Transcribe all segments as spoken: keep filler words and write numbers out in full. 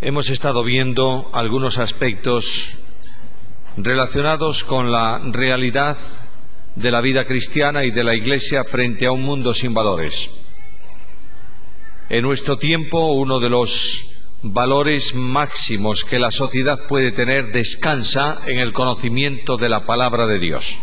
Hemos estado viendo algunos aspectos relacionados con la realidad de la vida cristiana y de la Iglesia frente a un mundo sin valores. En nuestro tiempo, uno de los valores máximos que la sociedad puede tener descansa en el conocimiento de la palabra de Dios.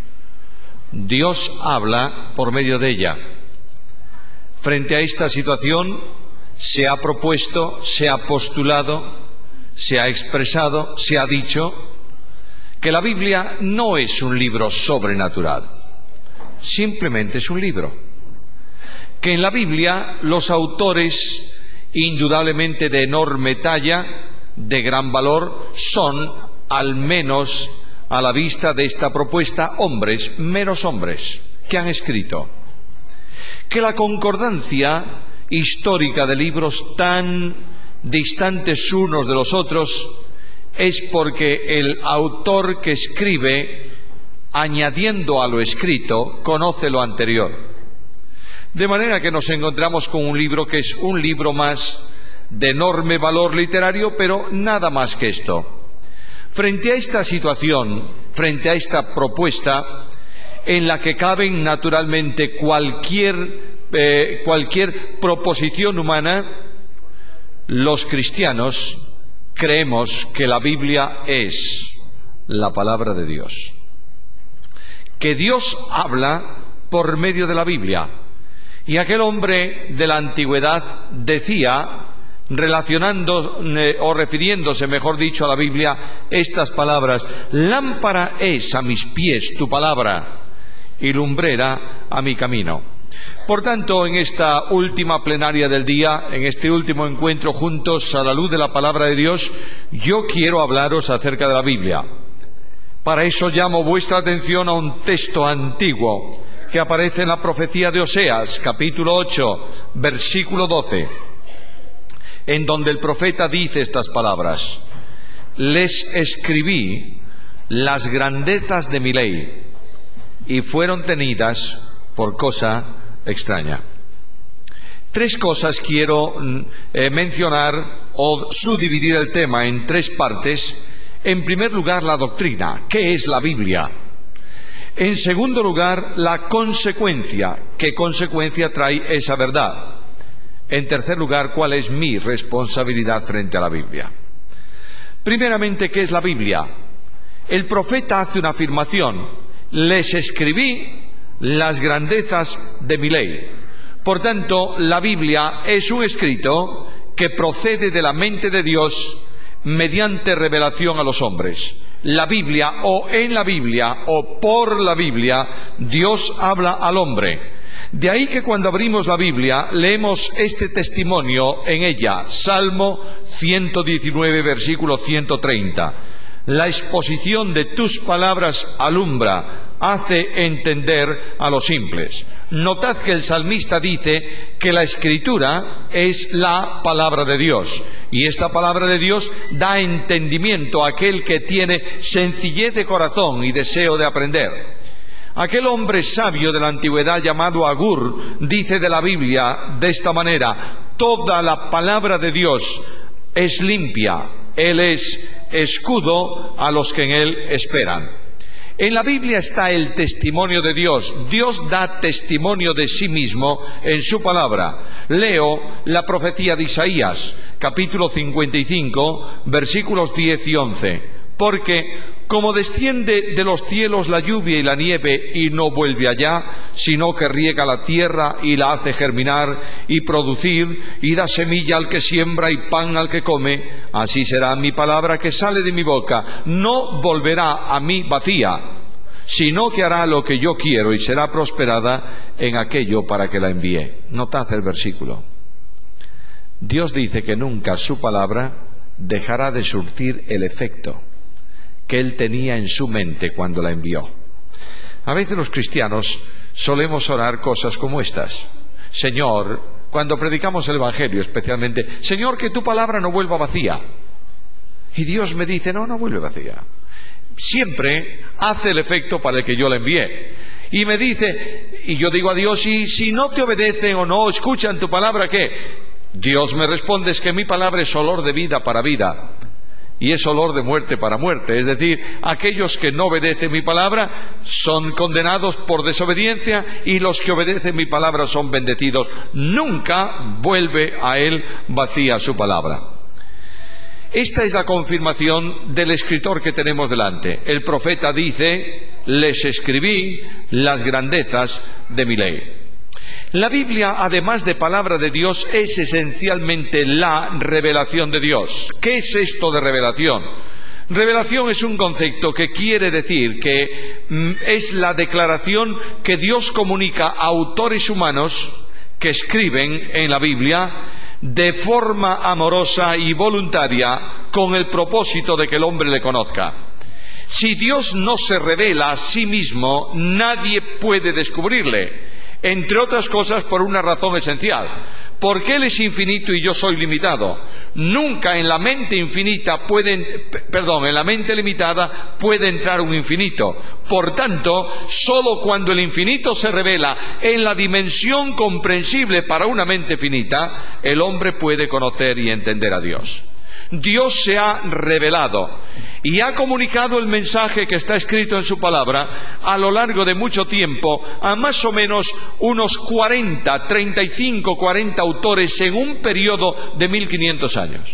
Dios habla por medio de ella. Frente a esta situación se ha propuesto, se ha postulado, se ha expresado, se ha dicho que la Biblia no es un libro sobrenatural, simplemente es un libro. Que en la Biblia los autores, indudablemente de enorme talla, de gran valor, son, al menos a la vista de esta propuesta, hombres, meros hombres, que han escrito. Que la concordancia histórica de libros tan distantes unos de los otros es porque el autor que escribe, añadiendo a lo escrito, conoce lo anterior. De manera que nos encontramos con un libro que es un libro más de enorme valor literario, pero nada más que esto. Frente a esta situación, frente a esta propuesta, en la que caben naturalmente cualquier, eh, cualquier proposición humana, los cristianos creemos que la Biblia es la palabra de Dios. Que Dios habla por medio de la Biblia. Y aquel hombre de la antigüedad decía, relacionando eh, o refiriéndose, mejor dicho, a la Biblia, estas palabras: lámpara es a mis pies tu palabra y lumbrera a mi camino. Por tanto, en esta última plenaria del día, en este último encuentro juntos a la luz de la palabra de Dios, yo quiero hablaros acerca de la Biblia. Para eso llamo vuestra atención a un texto antiguo que aparece en la profecía de Oseas, capítulo ocho, versículo doce, en donde el profeta dice estas palabras: les escribí las grandezas de mi ley y fueron tenidas por cosa extraña. Tres cosas quiero eh, mencionar o subdividir el tema en tres partes. En primer lugar, la doctrina. ¿Qué es la Biblia? En segundo lugar, la consecuencia. ¿Qué consecuencia trae esa verdad? En tercer lugar, ¿cuál es mi responsabilidad frente a la Biblia? Primeramente, ¿qué es la Biblia? El profeta hace una afirmación: les escribí las grandezas de mi ley. Por tanto, la Biblia es un escrito que procede de la mente de Dios mediante revelación a los hombres. La Biblia, o en la Biblia, o por la Biblia, Dios habla al hombre. De ahí que cuando abrimos la Biblia, leemos este testimonio en ella, Salmo ciento diecinueve, versículo ciento treinta. La exposición de tus palabras alumbra, hace entender a los simples. Notad que el salmista dice que la Escritura es la palabra de Dios, y esta palabra de Dios da entendimiento a aquel que tiene sencillez de corazón y deseo de aprender. Aquel hombre sabio de la antigüedad llamado Agur dice de la Biblia de esta manera: toda la palabra de Dios es limpia, Él es escudo a los que en Él esperan. En la Biblia está el testimonio de Dios. Dios da testimonio de sí mismo en su palabra. Leo la profecía de Isaías, capítulo cincuenta y cinco, versículos diez y once. Porque como desciende de los cielos la lluvia y la nieve y no vuelve allá, sino que riega la tierra y la hace germinar y producir y da semilla al que siembra y pan al que come, así será mi palabra que sale de mi boca. No volverá a mí vacía, sino que hará lo que yo quiero y será prosperada en aquello para que la envíe. Notad el versículo. Dios dice que nunca su palabra dejará de surtir el efecto que Él tenía en su mente cuando la envió. A veces los cristianos solemos orar cosas como estas: Señor, cuando predicamos el Evangelio especialmente, Señor, que tu palabra no vuelva vacía. Y Dios me dice: no, no vuelve vacía. Siempre hace el efecto para el que yo la envié. Y me dice, y yo digo a Dios: y si no te obedecen o no escuchan tu palabra, ¿qué? Dios me responde, es que mi palabra es olor de vida para vida y es olor de muerte para muerte. Es decir, aquellos que no obedecen mi palabra son condenados por desobediencia y los que obedecen mi palabra son bendecidos. Nunca vuelve a él vacía su palabra. Esta es la confirmación del escritor que tenemos delante. El profeta dice, les escribí las grandezas de mi ley. La Biblia, además de palabra de Dios, es esencialmente la revelación de Dios. ¿Qué es esto de revelación? Revelación es un concepto que quiere decir que mm, es la declaración que Dios comunica a autores humanos que escriben en la Biblia de forma amorosa y voluntaria con el propósito de que el hombre le conozca. Si Dios no se revela a sí mismo, nadie puede descubrirle. Entre otras cosas por una razón esencial, porque Él es infinito y yo soy limitado. Nunca en la mente infinita pueden, perdón, en la mente limitada puede entrar un infinito. Por tanto, sólo cuando el infinito se revela en la dimensión comprensible para una mente finita, el hombre puede conocer y entender a Dios. Dios se ha revelado y ha comunicado el mensaje que está escrito en su palabra a lo largo de mucho tiempo a más o menos unos cuarenta, treinta y cinco, cuarenta autores en un periodo de mil quinientos años.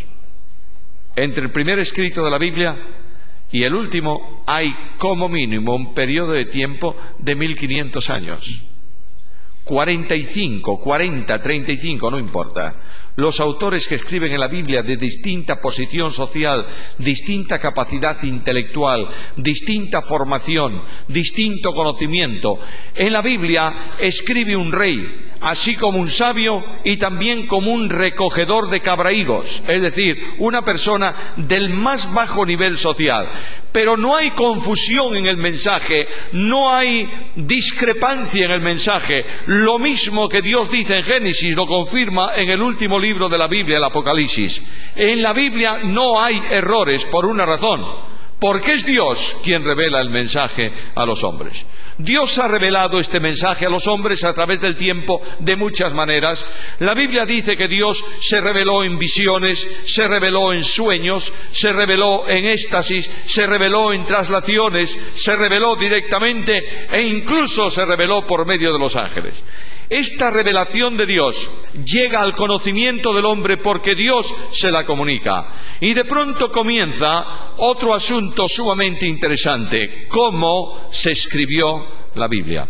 Entre el primer escrito de la Biblia y el último hay como mínimo un periodo de tiempo de mil quinientos años. cuarenta y cinco, cuarenta, treinta y cinco, no importa. Los autores que escriben en la Biblia de distinta posición social, distinta capacidad intelectual, distinta formación, distinto conocimiento. En la Biblia escribe un rey, así como un sabio y también como un recogedor de cabrahigos, es decir, una persona del más bajo nivel social. Pero no hay confusión en el mensaje, no hay discrepancia en el mensaje. Lo mismo que Dios dice en Génesis lo confirma en el último libro de la Biblia, el Apocalipsis. En la Biblia no hay errores por una razón, porque es Dios quien revela el mensaje a los hombres. Dios ha revelado este mensaje a los hombres a través del tiempo de muchas maneras. La Biblia dice que Dios se reveló en visiones, se reveló en sueños, se reveló en éxtasis, se reveló en traslaciones, se reveló directamente e incluso se reveló por medio de los ángeles. Esta revelación de Dios llega al conocimiento del hombre porque Dios se la comunica. Y de pronto comienza otro asunto sumamente interesante: cómo se escribió la Biblia.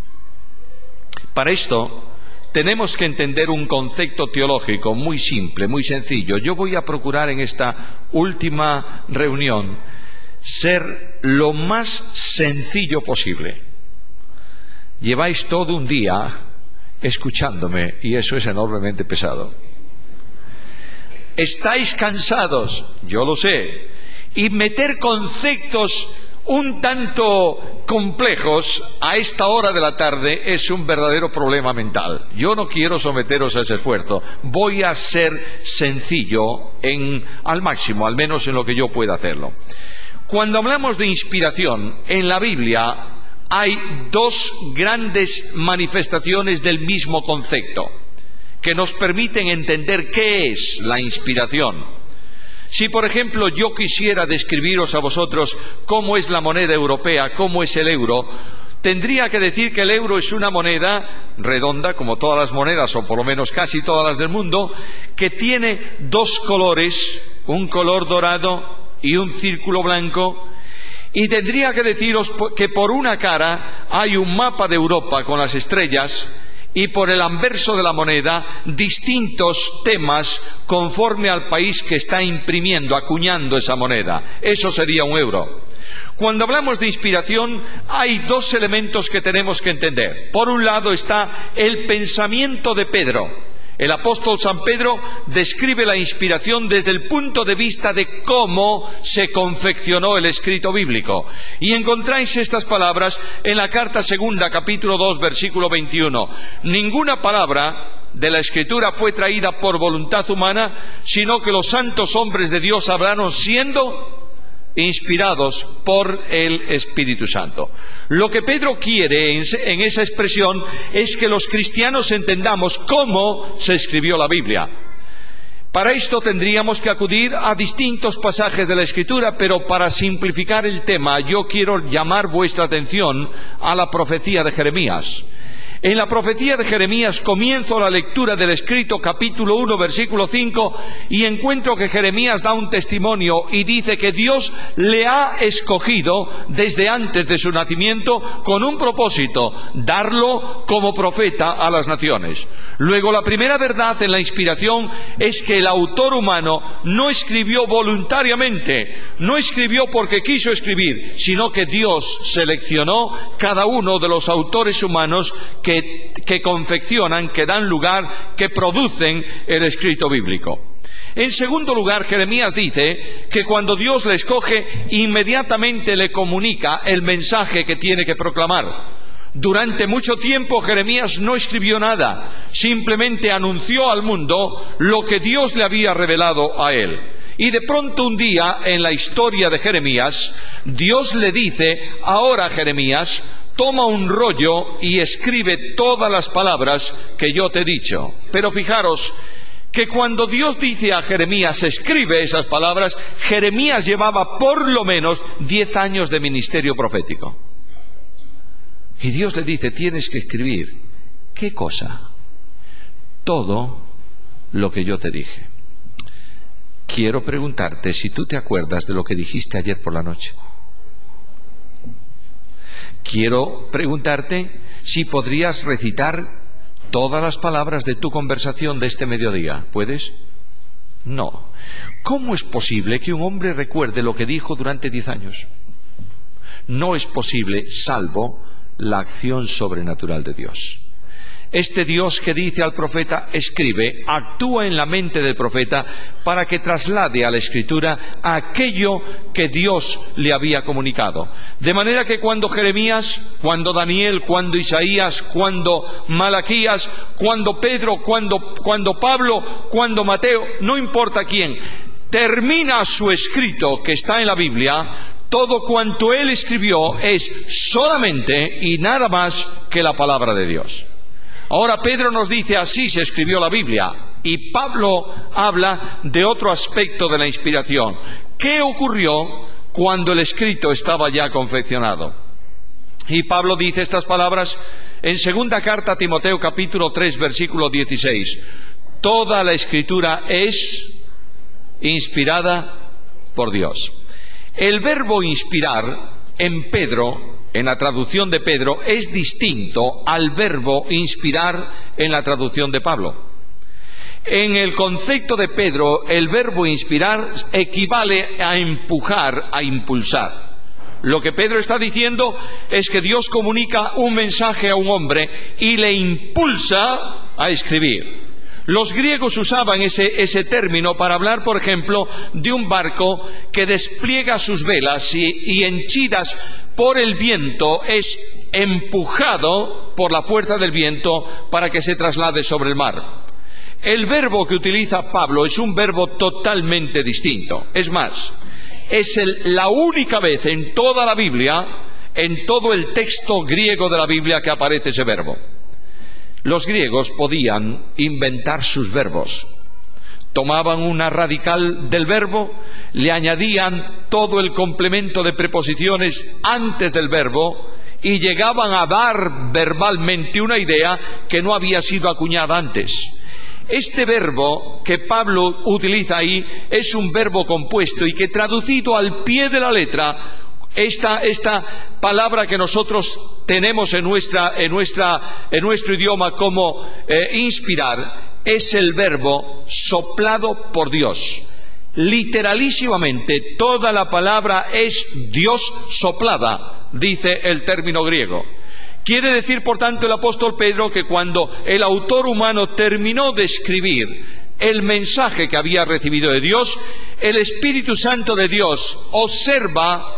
Para esto tenemos que entender un concepto teológico muy simple, muy sencillo. Yo voy a procurar en esta última reunión ser lo más sencillo posible. Lleváis todo un día escuchándome y eso es enormemente pesado. Estáis cansados, yo lo sé, y meter conceptos un tanto complejos a esta hora de la tarde es un verdadero problema mental. Yo no quiero someteros a ese esfuerzo. Voy a ser sencillo en, al máximo, al menos en lo que yo pueda hacerlo. Cuando hablamos de inspiración en la Biblia, hay dos grandes manifestaciones del mismo concepto que nos permiten entender qué es la inspiración. Si, por ejemplo, yo quisiera describiros a vosotros cómo es la moneda europea, cómo es el euro, tendría que decir que el euro es una moneda redonda, como todas las monedas, o por lo menos casi todas las del mundo, que tiene dos colores, un color dorado y un círculo blanco. Y tendría que deciros que por una cara hay un mapa de Europa con las estrellas y por el anverso de la moneda distintos temas conforme al país que está imprimiendo, acuñando esa moneda. Eso sería un euro. Cuando hablamos de inspiración hay dos elementos que tenemos que entender. Por un lado está el pensamiento de Pedro. El apóstol San Pedro describe la inspiración desde el punto de vista de cómo se confeccionó el escrito bíblico. Y encontráis estas palabras en la carta segunda, capítulo dos, versículo veintiuno. Ninguna palabra de la Escritura fue traída por voluntad humana, sino que los santos hombres de Dios hablaron siendo inspirados por el Espíritu Santo. Lo que Pedro quiere en esa expresión es que los cristianos entendamos cómo se escribió la Biblia. Para esto tendríamos que acudir a distintos pasajes de la Escritura, pero para simplificar el tema yo quiero llamar vuestra atención a la profecía de Jeremías. En la profecía de Jeremías comienzo la lectura del escrito capítulo uno, versículo cinco, y encuentro que Jeremías da un testimonio y dice que Dios le ha escogido desde antes de su nacimiento con un propósito: darlo como profeta a las naciones. Luego, la primera verdad en la inspiración es que el autor humano no escribió voluntariamente, no escribió porque quiso escribir, sino que Dios seleccionó cada uno de los autores humanos que Que, que confeccionan, que dan lugar, que producen el escrito bíblico. En segundo lugar, Jeremías dice que cuando Dios le escoge, inmediatamente le comunica el mensaje que tiene que proclamar. Durante mucho tiempo Jeremías no escribió nada, simplemente anunció al mundo lo que Dios le había revelado a él. Y de pronto un día, en la historia de Jeremías, Dios le dice: ahora, Jeremías, toma un rollo y escribe todas las palabras que yo te he dicho. Pero fijaros que cuando Dios dice a Jeremías: escribe esas palabras, Jeremías llevaba por lo menos diez años de ministerio profético. Y Dios le dice: tienes que escribir. ¿Qué cosa? Todo lo que yo te dije. Quiero preguntarte si tú te acuerdas de lo que dijiste ayer por la noche. Quiero preguntarte si podrías recitar todas las palabras de tu conversación de este mediodía. ¿Puedes? No. ¿Cómo es posible que un hombre recuerde lo que dijo durante diez años? No es posible, salvo la acción sobrenatural de Dios. Este Dios que dice al profeta: escribe, actúa en la mente del profeta para que traslade a la Escritura aquello que Dios le había comunicado. De manera que cuando Jeremías, cuando Daniel, cuando Isaías, cuando Malaquías, cuando Pedro, cuando, cuando Pablo, cuando Mateo, no importa quién, termina su escrito que está en la Biblia, todo cuanto él escribió es solamente y nada más que la palabra de Dios. Ahora Pedro nos dice: así se escribió la Biblia, y Pablo habla de otro aspecto de la inspiración. ¿Qué ocurrió cuando el escrito estaba ya confeccionado? Y Pablo dice estas palabras en segunda carta a Timoteo capítulo tres versículo dieciséis: toda la escritura es inspirada por Dios. El verbo inspirar en Pedro, en la traducción de Pedro, es distinto al verbo inspirar en la traducción de Pablo. En el concepto de Pedro, el verbo inspirar equivale a empujar, a impulsar. Lo que Pedro está diciendo es que Dios comunica un mensaje a un hombre y le impulsa a escribir. Los griegos usaban ese, ese término para hablar, por ejemplo, de un barco que despliega sus velas y, y henchidas por el viento es empujado por la fuerza del viento para que se traslade sobre el mar. El verbo que utiliza Pablo es un verbo totalmente distinto. Es más, es el, la única vez en toda la Biblia, en todo el texto griego de la Biblia, que aparece ese verbo. Los griegos podían inventar sus verbos. Tomaban una radical del verbo, le añadían todo el complemento de preposiciones antes del verbo y llegaban a dar verbalmente una idea que no había sido acuñada antes. Este verbo que Pablo utiliza ahí es un verbo compuesto y que, traducido al pie de la letra, Esta, esta palabra que nosotros tenemos en, nuestra, en, nuestra, en nuestro idioma como eh, inspirar, es el verbo soplado por Dios. Literalísimamente, toda la palabra es Dios soplada, dice el término griego. Quiere decir, por tanto, el apóstol Pedro que cuando el autor humano terminó de escribir el mensaje que había recibido de Dios, el Espíritu Santo de Dios observa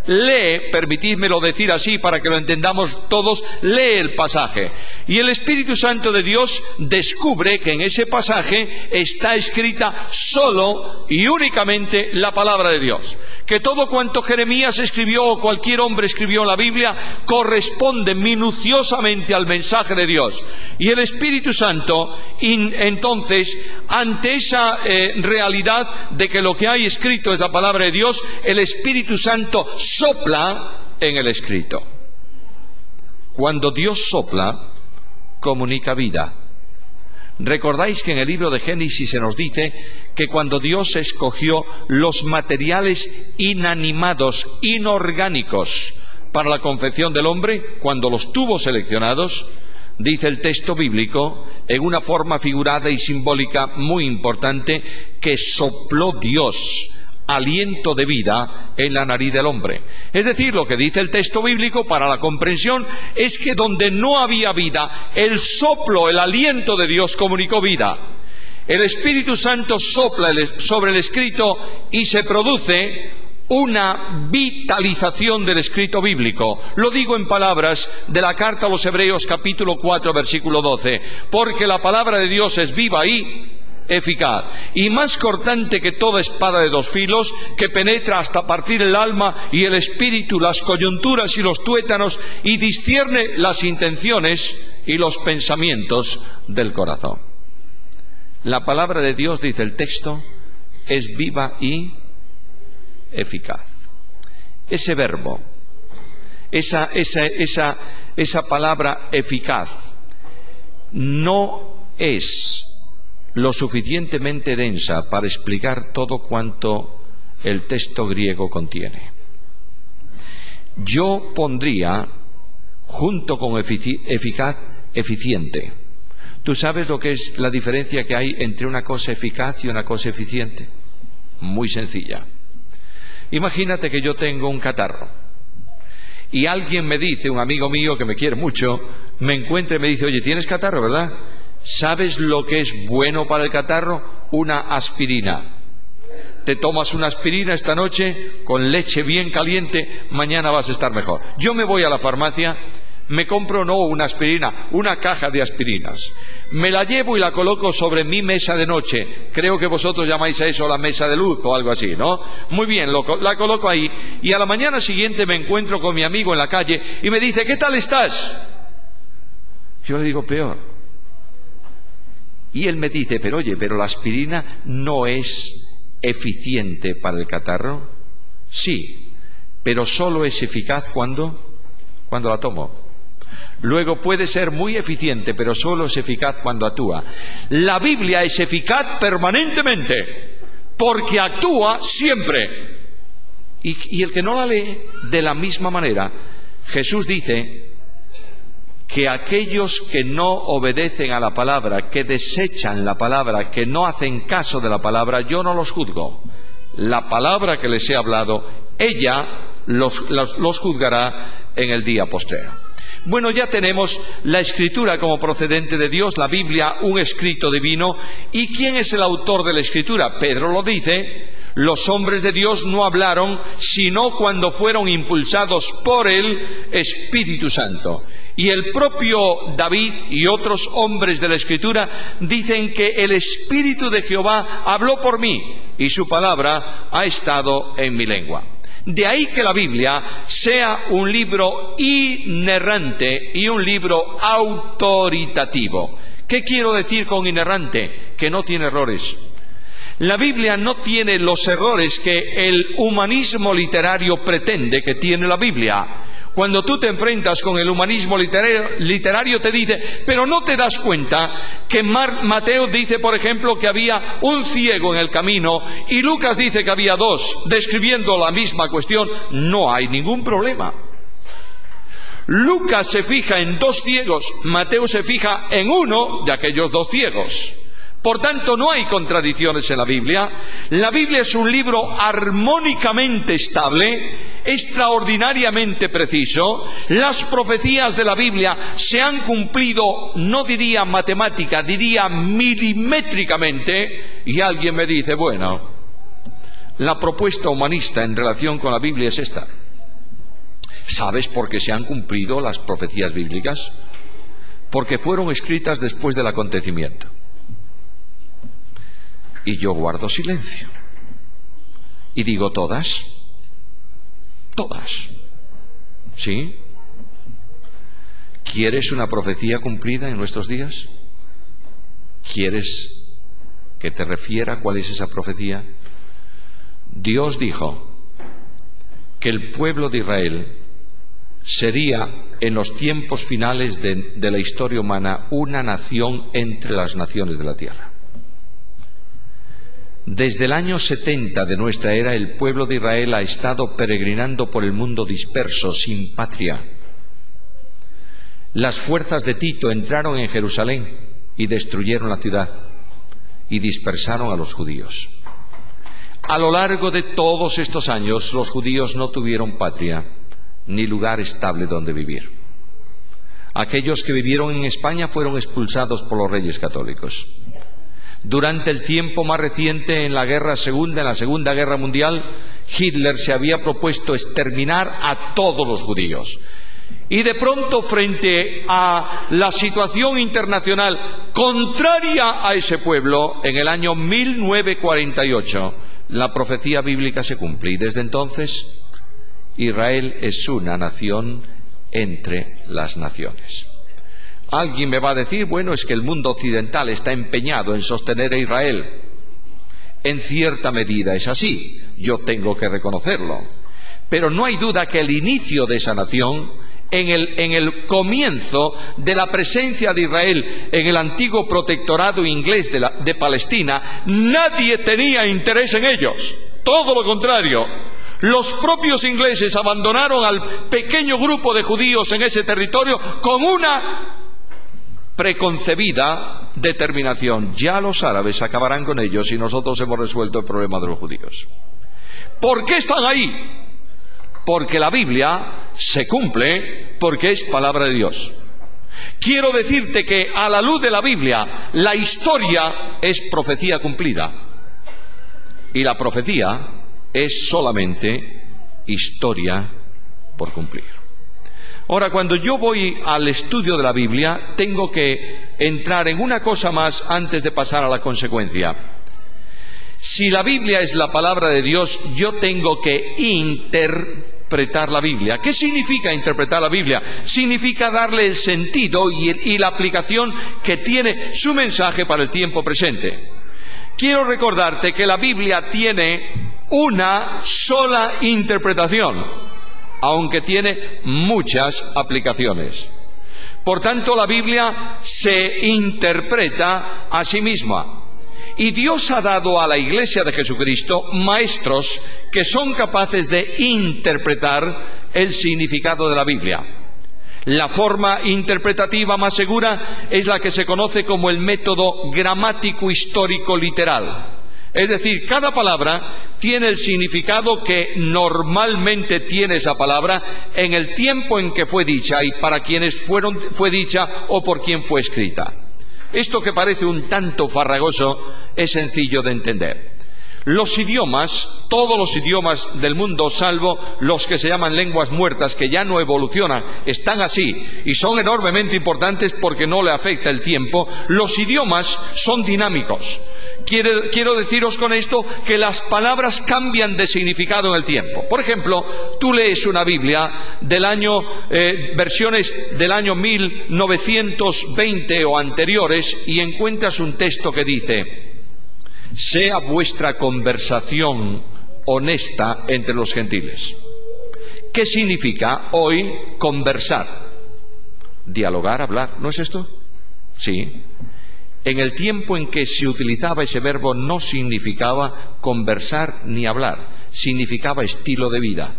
lee, permitidmelo decir así para que lo entendamos todos, lee el pasaje. Y el Espíritu Santo de Dios descubre que en ese pasaje está escrita solo y únicamente la palabra de Dios. Que todo cuanto Jeremías escribió o cualquier hombre escribió en la Biblia corresponde minuciosamente al mensaje de Dios. Y el Espíritu Santo, in, entonces, ante esa eh, realidad de que lo que hay escrito es la palabra de Dios, el Espíritu Santo sopla en el escrito. Cuando Dios sopla, comunica vida. Recordáis que en el libro de Génesis se nos dice que cuando Dios escogió los materiales inanimados, inorgánicos, para la confección del hombre, cuando los tuvo seleccionados, dice el texto bíblico, en una forma figurada y simbólica muy importante, que sopló Dios aliento de vida en la nariz del hombre. Es decir, lo que dice el texto bíblico para la comprensión es que donde no había vida, el soplo, el aliento de Dios comunicó vida. El Espíritu Santo sopla sobre el escrito y se produce una vitalización del escrito bíblico. Lo digo en palabras de la carta a los Hebreos capítulo cuatro versículo doce, porque la palabra de Dios es viva y eficaz, y más cortante que toda espada de dos filos, que penetra hasta partir el alma y el espíritu, las coyunturas y los tuétanos, y discierne las intenciones y los pensamientos del corazón. La palabra de Dios, dice el texto, es viva y eficaz. Ese verbo, esa, esa, esa, esa palabra eficaz, no es lo suficientemente densa para explicar todo cuanto el texto griego contiene. Yo pondría, junto con efici- eficaz, eficiente. ¿Tú sabes lo que es la diferencia que hay entre una cosa eficaz y una cosa eficiente? Muy sencilla. Imagínate que yo tengo un catarro y alguien me dice, un amigo mío que me quiere mucho, me encuentra y me dice, oye, ¿tienes catarro, verdad? ¿Sabes lo que es bueno para el catarro? Una aspirina. Te tomas una aspirina esta noche con leche bien caliente, mañana vas a estar mejor. Yo me voy a la farmacia, me compro no una aspirina, una caja de aspirinas. Me la llevo y la coloco sobre mi mesa de noche. Creo que vosotros llamáis a eso la mesa de luz o algo así, ¿no? Muy bien, lo, la coloco ahí y a la mañana siguiente me encuentro con mi amigo en la calle y me dice, ¿qué tal estás? Yo le digo, peor. Y él me dice, pero oye, pero la aspirina no es eficiente para el catarro. Sí, pero solo es eficaz cuando, cuando la tomo. Luego puede ser muy eficiente, pero solo es eficaz cuando actúa. La Biblia es eficaz permanentemente, porque actúa siempre. Y, y el que no la lee, de la misma manera, Jesús dice que aquellos que no obedecen a la palabra, que desechan la palabra, que no hacen caso de la palabra, yo no los juzgo. La palabra que les he hablado, ella los, los, los juzgará en el día postrero. Bueno, ya tenemos la Escritura como procedente de Dios, la Biblia, un escrito divino. ¿Y quién es el autor de la Escritura? Pedro lo dice. Los hombres de Dios no hablaron sino cuando fueron impulsados por el Espíritu Santo. Y el propio David y otros hombres de la Escritura dicen que el Espíritu de Jehová habló por mí y su palabra ha estado en mi lengua. De ahí que la Biblia sea un libro inerrante y un libro autoritativo. ¿Qué quiero decir con inerrante? Que no tiene errores. La Biblia no tiene los errores que el humanismo literario pretende que tiene la Biblia. Cuando tú te enfrentas con el humanismo literario, literario te dice, pero no te das cuenta que Mar, Mateo dice, por ejemplo, que había un ciego en el camino y Lucas dice que había dos, describiendo la misma cuestión. No hay ningún problema. Lucas se fija en dos ciegos, Mateo se fija en uno de aquellos dos ciegos. Por tanto, no hay contradicciones en la Biblia. La Biblia es un libro armónicamente estable, extraordinariamente preciso. Las profecías de la Biblia se han cumplido, no diría matemática, diría milimétricamente. Y alguien me dice, bueno, la propuesta humanista en relación con la Biblia es esta. ¿Sabes por qué se han cumplido las profecías bíblicas? Porque fueron escritas después del acontecimiento. Y yo guardo silencio. Y digo, ¿todas? Todas. ¿Sí? ¿Quieres una profecía cumplida en nuestros días? ¿Quieres que te refiera cuál es esa profecía? Dios dijo que el pueblo de Israel sería en los tiempos finales de, de la historia humana una nación entre las naciones de la tierra. Desde el año setenta de nuestra era, el pueblo de Israel ha estado peregrinando por el mundo disperso, sin patria. Las fuerzas de Tito entraron en Jerusalén y destruyeron la ciudad y dispersaron a los judíos. A lo largo de todos estos años, los judíos no tuvieron patria ni lugar estable donde vivir. Aquellos que vivieron en España fueron expulsados por los reyes católicos. Durante el tiempo más reciente, en la guerra segunda, en la Segunda Guerra Mundial, Hitler se había propuesto exterminar a todos los judíos. Y de pronto, frente a la situación internacional contraria a ese pueblo, en el año mil novecientos cuarenta y ocho, la profecía bíblica se cumple. Y desde entonces, Israel es una nación entre las naciones. Alguien me va a decir, bueno, es que el mundo occidental está empeñado en sostener a Israel. En cierta medida es así, yo tengo que reconocerlo. Pero no hay duda que el inicio de esa nación, en el, en el comienzo de la presencia de Israel en el antiguo protectorado inglés de, la, de Palestina, nadie tenía interés en ellos. Todo lo contrario. Los propios ingleses abandonaron al pequeño grupo de judíos en ese territorio con una preconcebida determinación. Ya los árabes acabarán con ellos y nosotros hemos resuelto el problema de los judíos. ¿Por qué están ahí? Porque la Biblia se cumple, porque es palabra de Dios. Quiero decirte que a la luz de la Biblia, la historia es profecía cumplida. Y la profecía es solamente historia por cumplir. Ahora, cuando yo voy al estudio de la Biblia, tengo que entrar en una cosa más antes de pasar a la consecuencia. Si la Biblia es la palabra de Dios, yo tengo que interpretar la Biblia. ¿Qué significa interpretar la Biblia? Significa darle el sentido y, y la aplicación que tiene su mensaje para el tiempo presente. Quiero recordarte que la Biblia tiene una sola interpretación, aunque tiene muchas aplicaciones. Por tanto, la Biblia se interpreta a sí misma. Y Dios ha dado a la Iglesia de Jesucristo maestros que son capaces de interpretar el significado de la Biblia. La forma interpretativa más segura es la que se conoce como el método gramático histórico literal. Es decir, cada palabra tiene el significado que normalmente tiene esa palabra en el tiempo en que fue dicha y para quienes fueron, fue dicha o por quien fue escrita. Esto, que parece un tanto farragoso, es sencillo de entender. Los idiomas, todos los idiomas del mundo, salvo los que se llaman lenguas muertas, que ya no evolucionan, están así y son enormemente importantes porque no le afecta el tiempo. Los idiomas son dinámicos. Quiero, quiero deciros con esto que las palabras cambian de significado en el tiempo. Por ejemplo, tú lees una Biblia del año, eh, versiones del año mil novecientos veinte o anteriores, y encuentras un texto que dice: sea vuestra conversación honesta entre los gentiles. ¿Qué significa hoy conversar? Dialogar, hablar, ¿no es esto? Sí. En el tiempo en que se utilizaba ese verbo no significaba conversar ni hablar, significaba estilo de vida.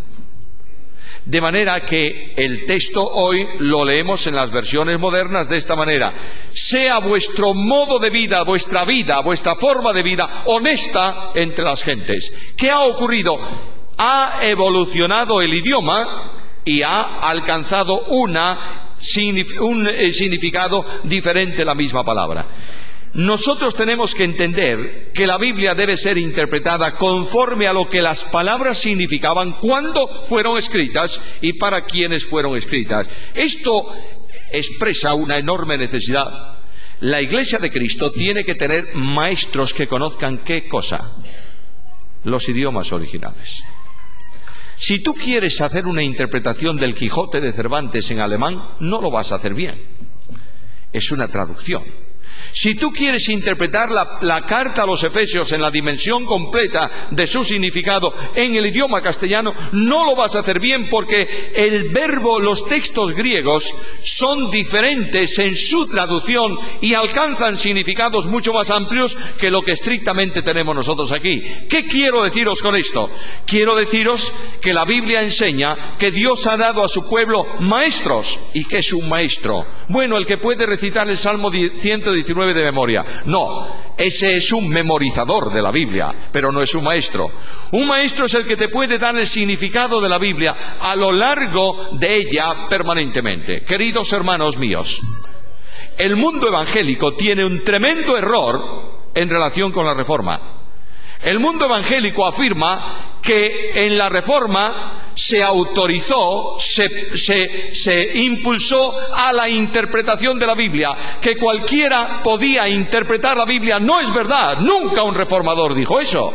De manera que el texto hoy lo leemos en las versiones modernas de esta manera: sea vuestro modo de vida, vuestra vida, vuestra forma de vida honesta entre las gentes. ¿Qué ha ocurrido? Ha evolucionado el idioma y ha alcanzado una, un significado diferente la misma palabra. nosotros tenemos que entender que la Biblia debe ser interpretada conforme a lo que las palabras significaban cuando fueron escritas y para quienes fueron escritas. Esto expresa una enorme necesidad. La Iglesia de Cristo tiene que tener maestros que conozcan ¿qué cosa? Los idiomas originales. Si tú quieres hacer una interpretación del Quijote de Cervantes en alemán, no lo vas a hacer bien. Es una traducción. Si tú quieres interpretar la, la carta a los Efesios en la dimensión completa de su significado en el idioma castellano, no lo vas a hacer bien porque el verbo, los textos griegos son diferentes en su traducción y alcanzan significados mucho más amplios que lo que estrictamente tenemos nosotros aquí. ¿Qué quiero deciros con esto? Quiero deciros que la Biblia enseña que Dios ha dado a su pueblo maestros. ¿Y qué es un maestro? Bueno, el que puede recitar el Salmo ciento diecinueve de memoria. No, ese es un memorizador de la Biblia, pero no es un maestro. Un maestro es el que te puede dar el significado de la Biblia a lo largo de ella permanentemente. Queridos hermanos míos, el mundo evangélico tiene un tremendo error en relación con la Reforma. El mundo evangélico afirma que en la Reforma se autorizó, se, se, se impulsó a la interpretación de la Biblia, que cualquiera podía interpretar la Biblia. No es verdad, nunca un reformador dijo eso.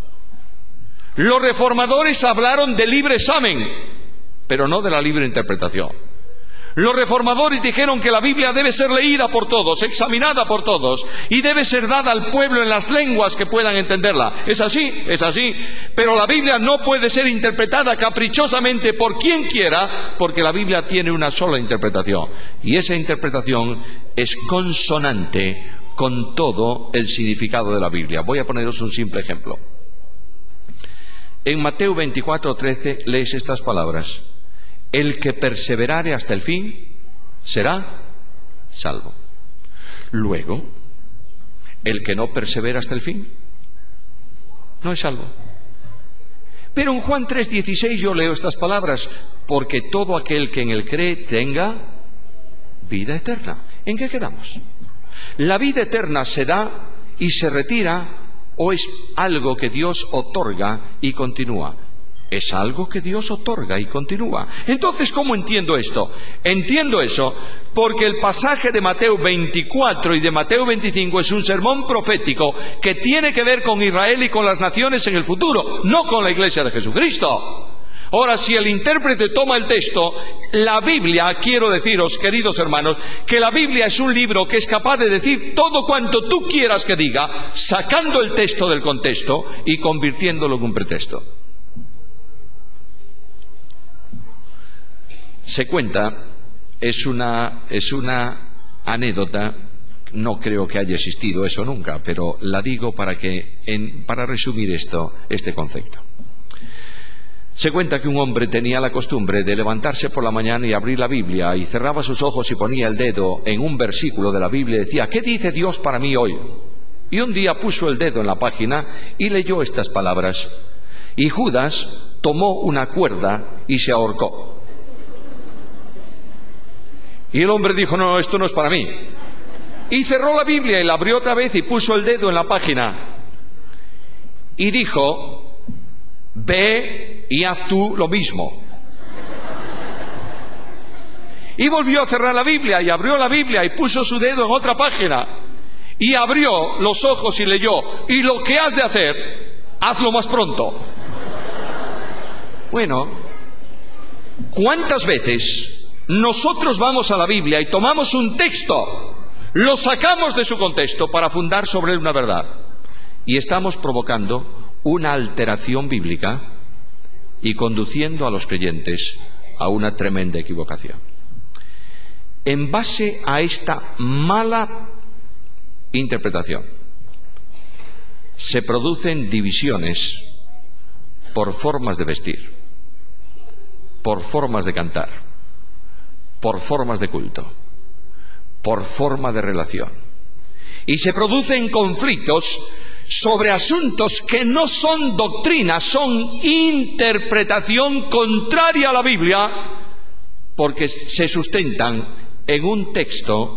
Los reformadores hablaron de libre examen, pero no de la libre interpretación. Los reformadores dijeron que la Biblia debe ser leída por todos, examinada por todos, y debe ser dada al pueblo en las lenguas que puedan entenderla. Es así, es así. Pero la Biblia no puede ser interpretada caprichosamente por quien quiera, porque la Biblia tiene una sola interpretación. Y esa interpretación es consonante con todo el significado de la Biblia. Voy a poneros un simple ejemplo. En Mateo veinticuatro, trece lees estas palabras: el que perseverare hasta el fin será salvo. Luego, el que no persevera hasta el fin no es salvo. Pero en Juan tres dieciséis yo leo estas palabras: porque todo aquel que en él cree tenga vida eterna. ¿En qué quedamos? ¿La vida eterna se da y se retira o es algo que Dios otorga y continúa? Es algo que Dios otorga y continúa. Entonces, ¿cómo entiendo esto? Entiendo eso porque el pasaje de Mateo veinticuatro y de Mateo veinticinco es un sermón profético que tiene que ver con Israel y con las naciones en el futuro, no con la Iglesia de Jesucristo. Ahora, si el intérprete toma el texto, la Biblia, quiero deciros, queridos hermanos, que la Biblia es un libro que es capaz de decir todo cuanto tú quieras que diga, sacando el texto del contexto y convirtiéndolo en un pretexto. Se cuenta, es una, es una anécdota, no creo que haya existido eso nunca, pero la digo para, que, en, para resumir esto, este concepto. Se cuenta que un hombre tenía la costumbre de levantarse por la mañana y abrir la Biblia, y cerraba sus ojos y ponía el dedo en un versículo de la Biblia y decía: ¿qué dice Dios para mí hoy? Y un día puso el dedo en la página y leyó estas palabras: y Judas tomó una cuerda y se ahorcó. Y el hombre dijo: no, esto no es para mí. Y cerró la Biblia y la abrió otra vez y puso el dedo en la página. Y dijo: ve y haz tú lo mismo. Y volvió a cerrar la Biblia y abrió la Biblia y puso su dedo en otra página. Y abrió los ojos y leyó: y lo que has de hacer, hazlo más pronto. Bueno, ¿cuántas veces nosotros vamos a la Biblia y tomamos un texto, lo sacamos de su contexto para fundar sobre él una verdad, y estamos provocando una alteración bíblica y conduciendo a los creyentes a una tremenda equivocación? En base a esta mala interpretación se producen divisiones por formas de vestir, por formas de cantar, por formas de culto, por forma de relación. Y se producen conflictos sobre asuntos que no son doctrina, son interpretación contraria a la Biblia, porque se sustentan en un texto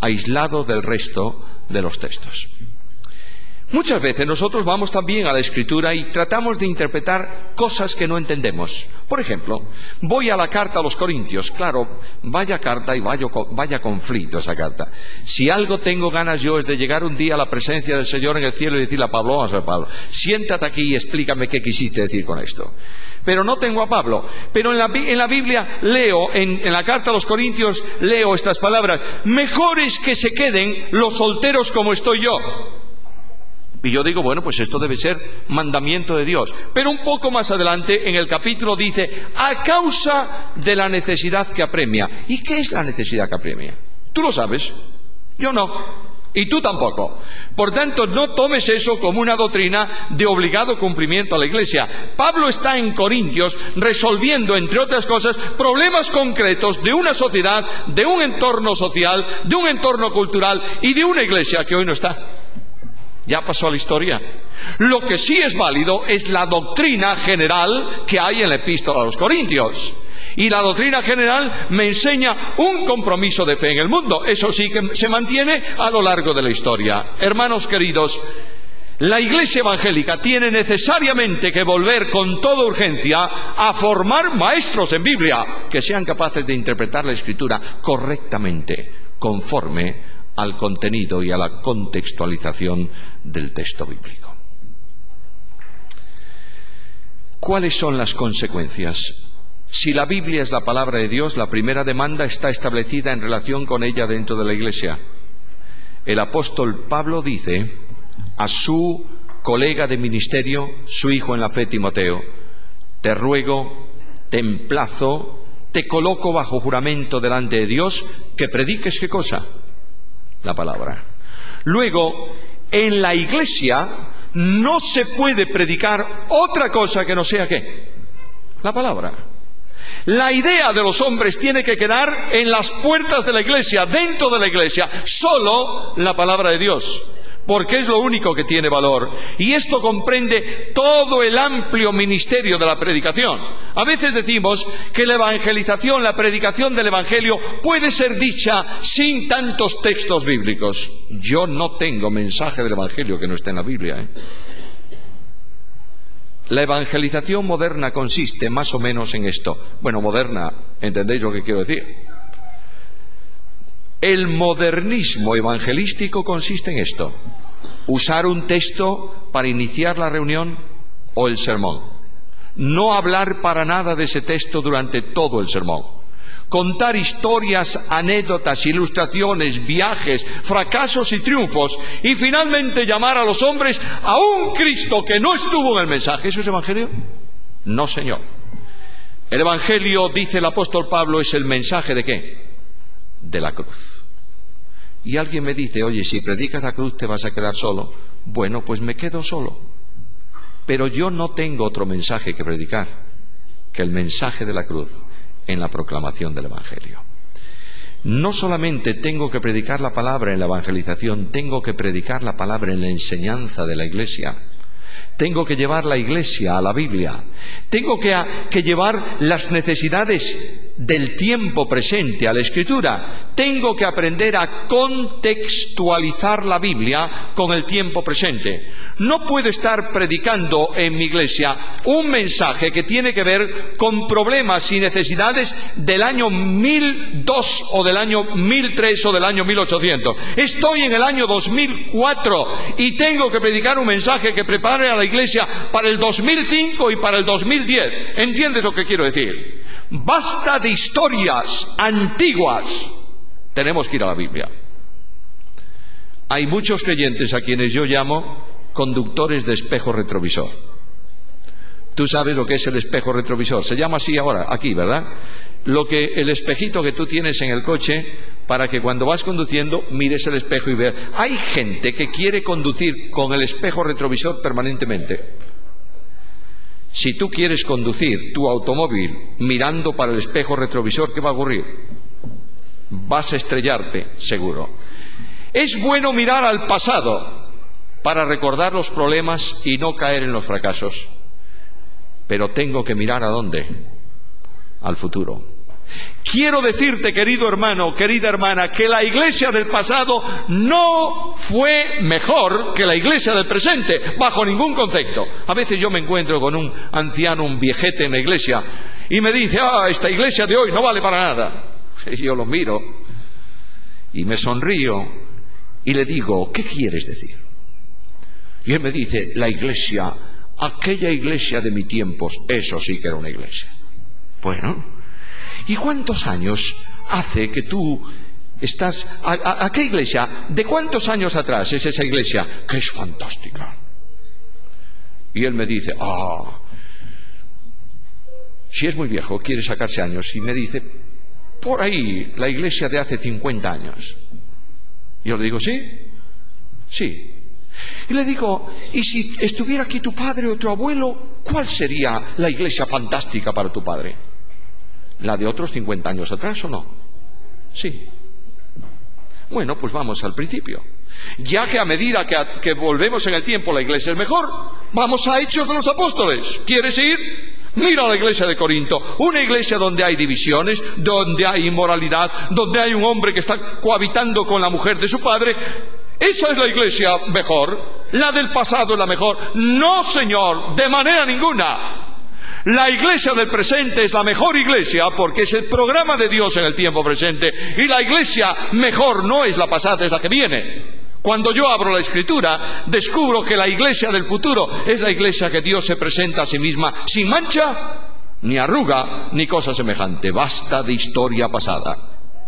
aislado del resto de los textos. Muchas veces nosotros vamos también a la Escritura y tratamos de interpretar cosas que no entendemos. Por ejemplo, voy a la carta a los Corintios. Claro, vaya carta y vaya, vaya conflicto esa carta. Si algo tengo ganas yo es de llegar un día a la presencia del Señor en el cielo y decirle a Pablo, vamos a ver, Pablo, siéntate aquí y explícame qué quisiste decir con esto. Pero no tengo a Pablo. Pero en la, en la Biblia leo, en, en la carta a los Corintios, leo estas palabras. Mejor es que se queden los solteros como estoy yo. Y yo digo, bueno, pues esto debe ser mandamiento de Dios. Pero un poco más adelante, en el capítulo dice, a causa de la necesidad que apremia. ¿Y qué es la necesidad que apremia? ¿Tú lo sabes? Yo no. Y tú tampoco. Por tanto, no tomes eso como una doctrina de obligado cumplimiento a la Iglesia. Pablo está en Corintios resolviendo, entre otras cosas, problemas concretos de una sociedad, de un entorno social, de un entorno cultural y de una Iglesia que hoy no está. Ya pasó a la historia. Lo que sí es válido es la doctrina general que hay en la epístola a los Corintios. Y la doctrina general me enseña un compromiso de fe en el mundo. Eso sí que se mantiene a lo largo de la historia. Hermanos queridos, la Iglesia evangélica tiene necesariamente que volver con toda urgencia a formar maestros en Biblia que sean capaces de interpretar la Escritura correctamente, conforme al contenido y a la contextualización del texto bíblico. ¿Cuáles son las consecuencias? Si la Biblia es la palabra de Dios, la primera demanda está establecida en relación con ella dentro de la Iglesia. El apóstol Pablo dice a su colega de ministerio, su hijo en la fe Timoteo, te ruego, te emplazo, te coloco bajo juramento delante de Dios, que prediques ¿qué cosa? La palabra. Luego, en la Iglesia no se puede predicar otra cosa que no sea ¿qué? La palabra. La idea de los hombres tiene que quedar en las puertas de la Iglesia, dentro de la Iglesia, solo la palabra de Dios, porque es lo único que tiene valor. Y esto comprende todo el amplio ministerio de la predicación. A veces decimos que la evangelización, la predicación del Evangelio puede ser dicha sin tantos textos bíblicos. Yo no tengo mensaje del Evangelio que no esté en la Biblia, ¿eh? La evangelización moderna consiste más o menos en esto. Bueno, moderna, ¿entendéis lo que quiero decir? El modernismo evangelístico consiste en esto: usar un texto para iniciar la reunión o el sermón. No hablar para nada de ese texto durante todo el sermón. Contar historias, anécdotas, ilustraciones, viajes, fracasos y triunfos, y finalmente llamar a los hombres a un Cristo que no estuvo en el mensaje. ¿Eso es evangelio? No, señor. El evangelio, dice el apóstol Pablo, es el mensaje ¿de qué? De la cruz. Y alguien me dice, oye, si predicas la cruz te vas a quedar solo. Bueno, pues me quedo solo. Pero yo no tengo otro mensaje que predicar que el mensaje de la cruz en la proclamación del Evangelio. No solamente tengo que predicar la palabra en la evangelización, tengo que predicar la palabra en la enseñanza de la Iglesia. Tengo que llevar la Iglesia a la Biblia. Tengo que, a, que llevar las necesidades del tiempo presente a la Escritura. Tengo que aprender a contextualizar la Biblia con el tiempo presente. No puedo estar predicando en mi iglesia un mensaje que tiene que ver con problemas y necesidades del año mil dos o del año mil tres o del año mil ochocientos. Estoy en el año dos mil cuatro y tengo que predicar un mensaje que prepare a la iglesia para el dos mil cinco y para el dos mil diez. ¿Entiendes lo que quiero decir? Basta de historias antiguas. Tenemos que ir a la Biblia. Hay muchos creyentes a quienes yo llamo conductores de espejo retrovisor. Tú sabes lo que es el espejo retrovisor. Se llama así ahora, aquí, ¿verdad? Lo que, el espejito que tú tienes en el coche para que cuando vas conduciendo mires el espejo y veas. Hay gente que quiere conducir con el espejo retrovisor permanentemente. Si tú quieres conducir tu automóvil mirando para el espejo retrovisor, ¿qué va a ocurrir? Vas a estrellarte, seguro. Es bueno mirar al pasado para recordar los problemas y no caer en los fracasos. Pero tengo que mirar ¿a dónde? Al futuro. Quiero decirte, querido hermano, querida hermana, que la iglesia del pasado no fue mejor que la iglesia del presente, bajo ningún concepto. A veces yo me encuentro con un anciano, un viejete en la iglesia, y me dice, ah, esta iglesia de hoy no vale para nada. Y yo lo miro, y me sonrío, y le digo, ¿qué quieres decir? Y él me dice, la iglesia, aquella iglesia de mis tiempos, eso sí que era una iglesia. Bueno, ¿y cuántos años hace que tú estás... A, a, ¿A qué iglesia? ¿De cuántos años atrás es esa iglesia? Que es fantástica. Y él me dice, ah, si es muy viejo, quiere sacarse años, y me dice, por ahí, la iglesia de hace cincuenta años. Yo le digo, ¿sí? Sí. Y le digo, ¿y si estuviera aquí tu padre o tu abuelo, cuál sería la iglesia fantástica para tu padre? ¿La de otros cincuenta años atrás o no? Sí. Bueno, pues vamos al principio. Ya que a medida que, a, que volvemos en el tiempo la iglesia es mejor, vamos a Hechos de los Apóstoles. ¿Quieres ir? Mira la iglesia de Corinto, una iglesia donde hay divisiones, donde hay inmoralidad, donde hay un hombre que está cohabitando con la mujer de su padre. ¿Esa es la iglesia mejor? ¿La del pasado es la mejor? No, señor, de manera ninguna. La iglesia del presente es la mejor iglesia porque es el programa de Dios en el tiempo presente, y la iglesia mejor no es la pasada, es la que viene. Cuando yo abro la Escritura, descubro que la iglesia del futuro es la iglesia que Dios se presenta a sí misma sin mancha, ni arruga, ni cosa semejante. Basta de historia pasada.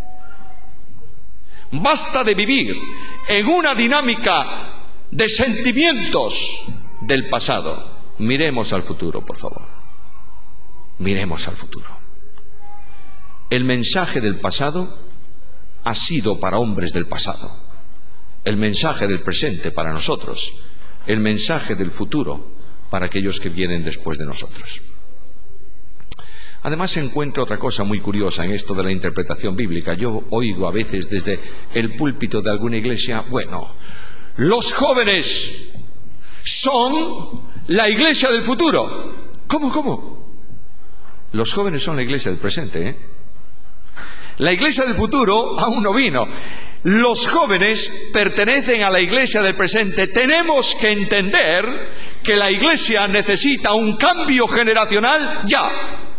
Basta de vivir en una dinámica de sentimientos del pasado. Miremos al futuro, por favor. Miremos al futuro. El mensaje del pasado ha sido para hombres del pasado. El mensaje del presente para nosotros. El mensaje del futuro para aquellos que vienen después de nosotros. Además encuentro otra cosa muy curiosa en esto de la interpretación bíblica. Yo oigo a veces desde el púlpito de alguna iglesia, bueno, los jóvenes son la iglesia del futuro. ¿Cómo, cómo? Los jóvenes son la iglesia del presente, ¿eh? La iglesia del futuro aún no vino. Los jóvenes pertenecen a la iglesia del presente. Tenemos que entender que la iglesia necesita un cambio generacional ya.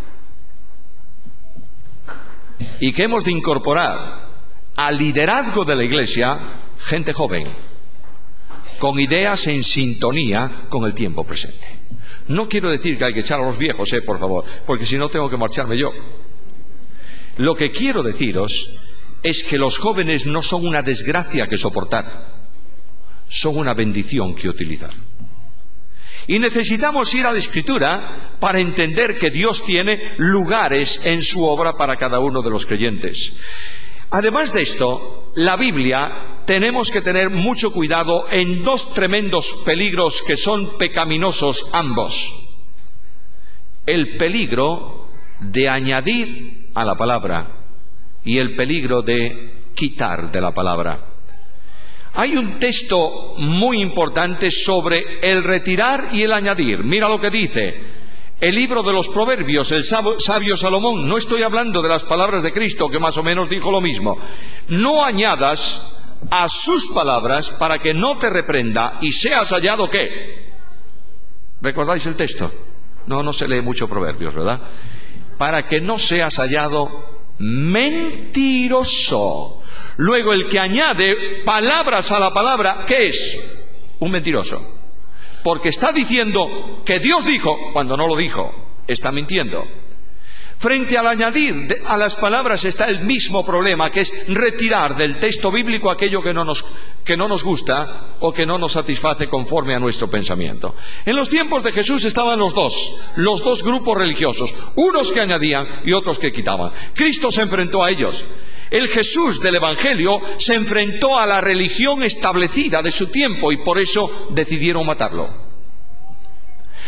Y que hemos de incorporar al liderazgo de la iglesia gente joven, con ideas en sintonía con el tiempo presente. No quiero decir que hay que echar a los viejos, eh, por favor, porque si no tengo que marcharme yo. Lo que quiero deciros es que los jóvenes no son una desgracia que soportar, son una bendición que utilizar. Y necesitamos ir a la Escritura para entender que Dios tiene lugares en su obra para cada uno de los creyentes. Además de esto, la Biblia, tenemos que tener mucho cuidado en dos tremendos peligros que son pecaminosos ambos. El peligro de añadir a la palabra y el peligro de quitar de la palabra. Hay un texto muy importante sobre el retirar y el añadir. Mira lo que dice el libro de los Proverbios, el sabio Salomón. No estoy hablando de las palabras de Cristo, que más o menos dijo lo mismo. No añadas a sus palabras para que no te reprenda y seas hallado ¿qué? ¿Recordáis el texto? No, no se lee mucho Proverbios, ¿verdad? Para que no seas hallado mentiroso. Luego, el que añade palabras a la palabra, ¿qué es? Un mentiroso. Porque está diciendo que Dios dijo cuando no lo dijo. Está mintiendo. Frente al añadir a las palabras está el mismo problema, que es retirar del texto bíblico aquello que no nos, que no nos gusta o que no nos satisface conforme a nuestro pensamiento. En los tiempos de Jesús estaban los dos, los dos grupos religiosos, unos que añadían y otros que quitaban. Cristo se enfrentó a ellos. El Jesús del Evangelio se enfrentó a la religión establecida de su tiempo y por eso decidieron matarlo.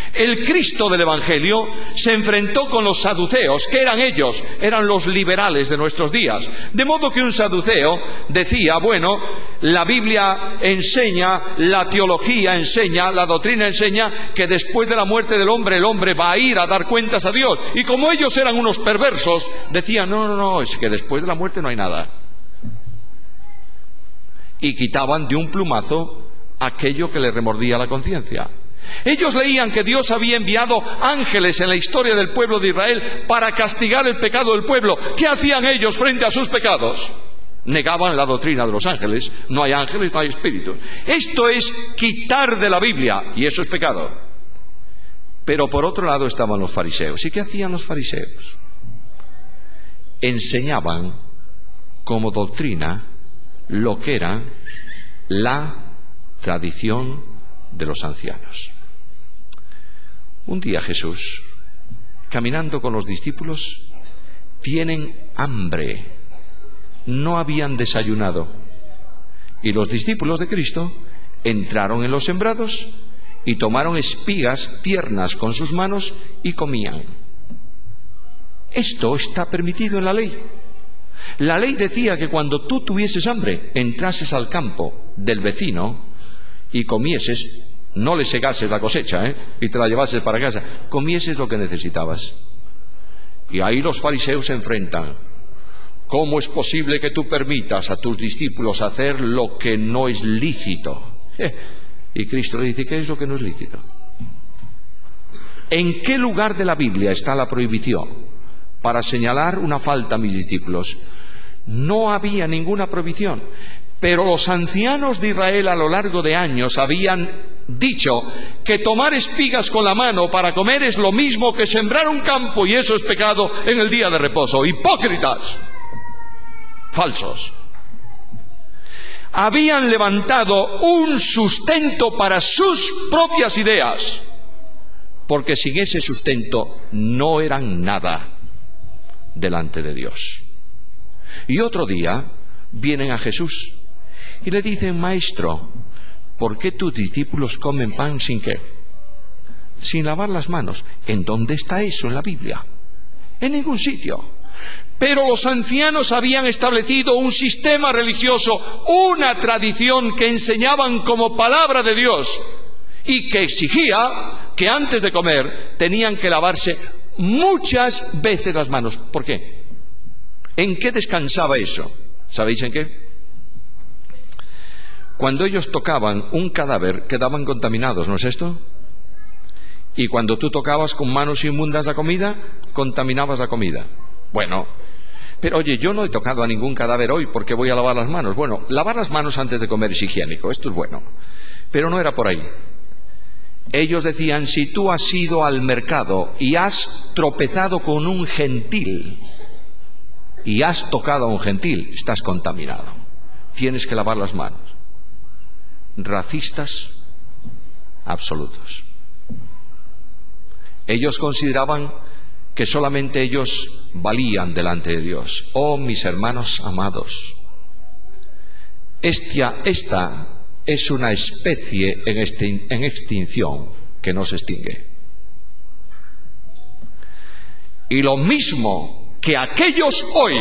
El Cristo del Evangelio se enfrentó con los saduceos, que eran ellos, eran los liberales de nuestros días. De modo que un saduceo decía, bueno, la Biblia enseña, la teología enseña, la doctrina enseña que después de la muerte del hombre, el hombre va a ir a dar cuentas a Dios. Y como ellos eran unos perversos, decían, no, no, no, es que después de la muerte no hay nada. Y quitaban de un plumazo aquello que le remordía la conciencia. Ellos leían que Dios había enviado ángeles en la historia del pueblo de Israel para castigar el pecado del pueblo. ¿Qué hacían ellos frente a sus pecados? Negaban la doctrina de los ángeles. No hay ángeles, no hay espíritus. Esto es quitar de la Biblia, y eso es pecado. Pero por otro lado estaban los fariseos. ¿Y qué hacían los fariseos? Enseñaban como doctrina lo que era la tradición de los ancianos. Un día Jesús, caminando con los discípulos, tienen hambre, no habían desayunado, y los discípulos de Cristo entraron en los sembrados y tomaron espigas tiernas con sus manos y comían. Esto está permitido en la ley. La ley decía que cuando tú tuvieses hambre, entrases al campo del vecino y comieses, no le segases la cosecha, ¿eh? y te la llevases para casa, comieses lo que necesitabas. Y ahí los fariseos se enfrentan. ¿Cómo es posible que tú permitas a tus discípulos hacer lo que no es lícito? Eh, y Cristo le dice, ¿qué es lo que no es lícito? ¿En qué lugar de la Biblia está la prohibición para señalar una falta a mis discípulos? No había ninguna prohibición. Pero los ancianos de Israel a lo largo de años habían dicho que tomar espigas con la mano para comer es lo mismo que sembrar un campo, y eso es pecado en el día de reposo. ¡Hipócritas! Falsos. Habían levantado un sustento para sus propias ideas, porque sin ese sustento no eran nada delante de Dios. Y otro día vienen a Jesús y le dicen, maestro, ¿por qué tus discípulos comen pan sin qué? Sin lavar las manos. ¿En dónde está eso en la Biblia? En ningún sitio. Pero los ancianos habían establecido un sistema religioso, una tradición que enseñaban como palabra de Dios y que exigía que antes de comer tenían que lavarse muchas veces las manos. ¿Por qué? ¿En qué descansaba eso? ¿Sabéis en qué? Cuando ellos tocaban un cadáver quedaban contaminados, ¿no es esto? Y cuando tú tocabas con manos inmundas la comida, contaminabas la comida. Bueno, pero oye, yo no he tocado a ningún cadáver hoy porque voy a lavar las manos. Bueno, lavar las manos antes de comer es higiénico, esto es bueno. Pero no era por ahí. Ellos decían, si tú has ido al mercado y has tropezado con un gentil y has tocado a un gentil, estás contaminado. Tienes que lavar las manos. Racistas absolutos. Ellos consideraban que solamente ellos valían delante de Dios. Oh, mis hermanos amados, esta, esta es una especie en, este, en extinción que no se extingue. Y lo mismo que aquellos hoy,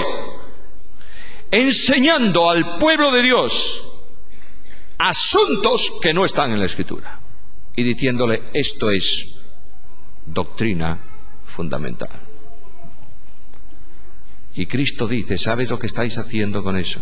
enseñando al pueblo de Dios asuntos que no están en la Escritura y diciéndole, esto es doctrina fundamental. Y Cristo dice, ¿sabes lo que estáis haciendo con eso?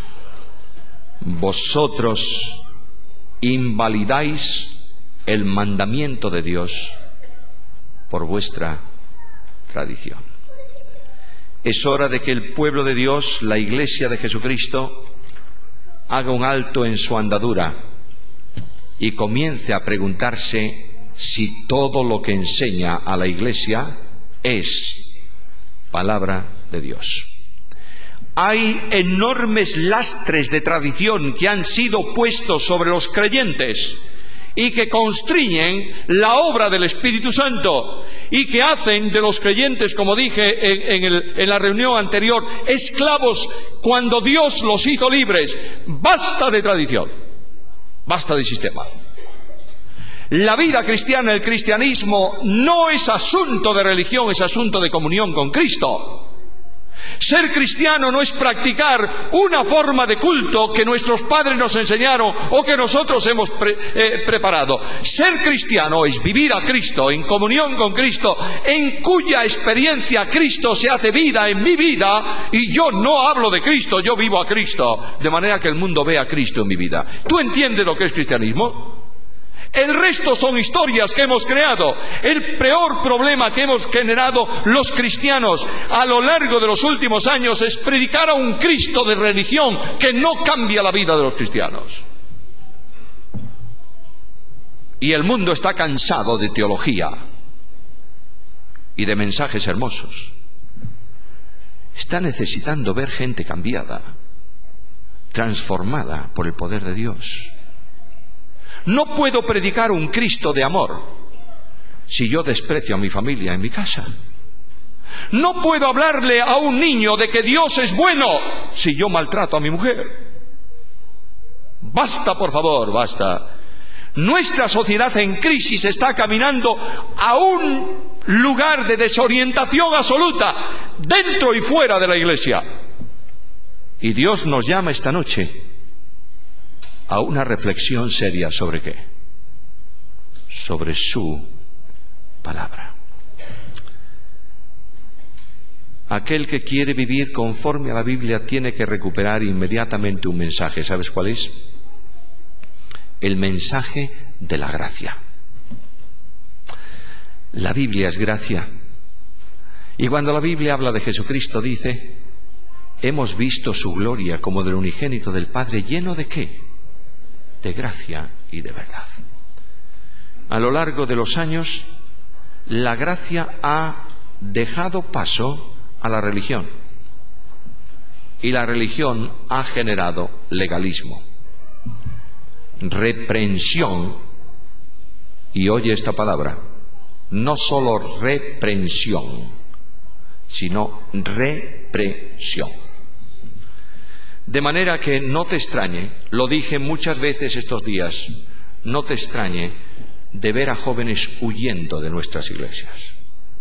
Vosotros invalidáis el mandamiento de Dios por vuestra tradición. Es hora de que el pueblo de Dios, la Iglesia de Jesucristo, haga un alto en su andadura y comience a preguntarse si todo lo que enseña a la Iglesia es palabra de Dios. Hay enormes lastres de tradición que han sido puestos sobre los creyentes y que constriñen la obra del Espíritu Santo y que hacen de los creyentes, como dije en, en, el, en la reunión anterior, esclavos cuando Dios los hizo libres. Basta de tradición, basta de sistema. La vida cristiana, el cristianismo, no es asunto de religión, es asunto de comunión con Cristo. Ser cristiano no es practicar una forma de culto que nuestros padres nos enseñaron o que nosotros hemos pre eh, preparado. Ser cristiano es vivir a Cristo, en comunión con Cristo, en cuya experiencia Cristo se hace vida en mi vida, y yo no hablo de Cristo, yo vivo a Cristo, de manera que el mundo vea a Cristo en mi vida. ¿Tú entiendes lo que es cristianismo? El resto son historias que hemos creado. El peor problema que hemos generado los cristianos a lo largo de los últimos años es predicar a un Cristo de religión que no cambia la vida de los cristianos. Y el mundo está cansado de teología y de mensajes hermosos. Está necesitando ver gente cambiada, transformada por el poder de Dios. No puedo predicar un Cristo de amor si yo desprecio a mi familia en mi casa. No puedo hablarle a un niño de que Dios es bueno si yo maltrato a mi mujer. Basta, por favor, basta. Nuestra sociedad en crisis está caminando a un lugar de desorientación absoluta, dentro y fuera de la iglesia. Y Dios nos llama esta noche a una reflexión seria. ¿Sobre qué? Sobre su palabra. Aquel que quiere vivir conforme a la Biblia tiene que recuperar inmediatamente un mensaje. ¿Sabes cuál es? El mensaje de la gracia. La Biblia es gracia. Y cuando la Biblia habla de Jesucristo dice: hemos visto su gloria como del unigénito del Padre, lleno de ¿qué? De gracia y de verdad. A lo largo de los años, la gracia ha dejado paso a la religión, y la religión ha generado legalismo, reprensión, y oye esta palabra, no solo reprensión, sino represión. De manera que no te extrañe, lo dije muchas veces estos días, no te extrañe de ver a jóvenes huyendo de nuestras iglesias,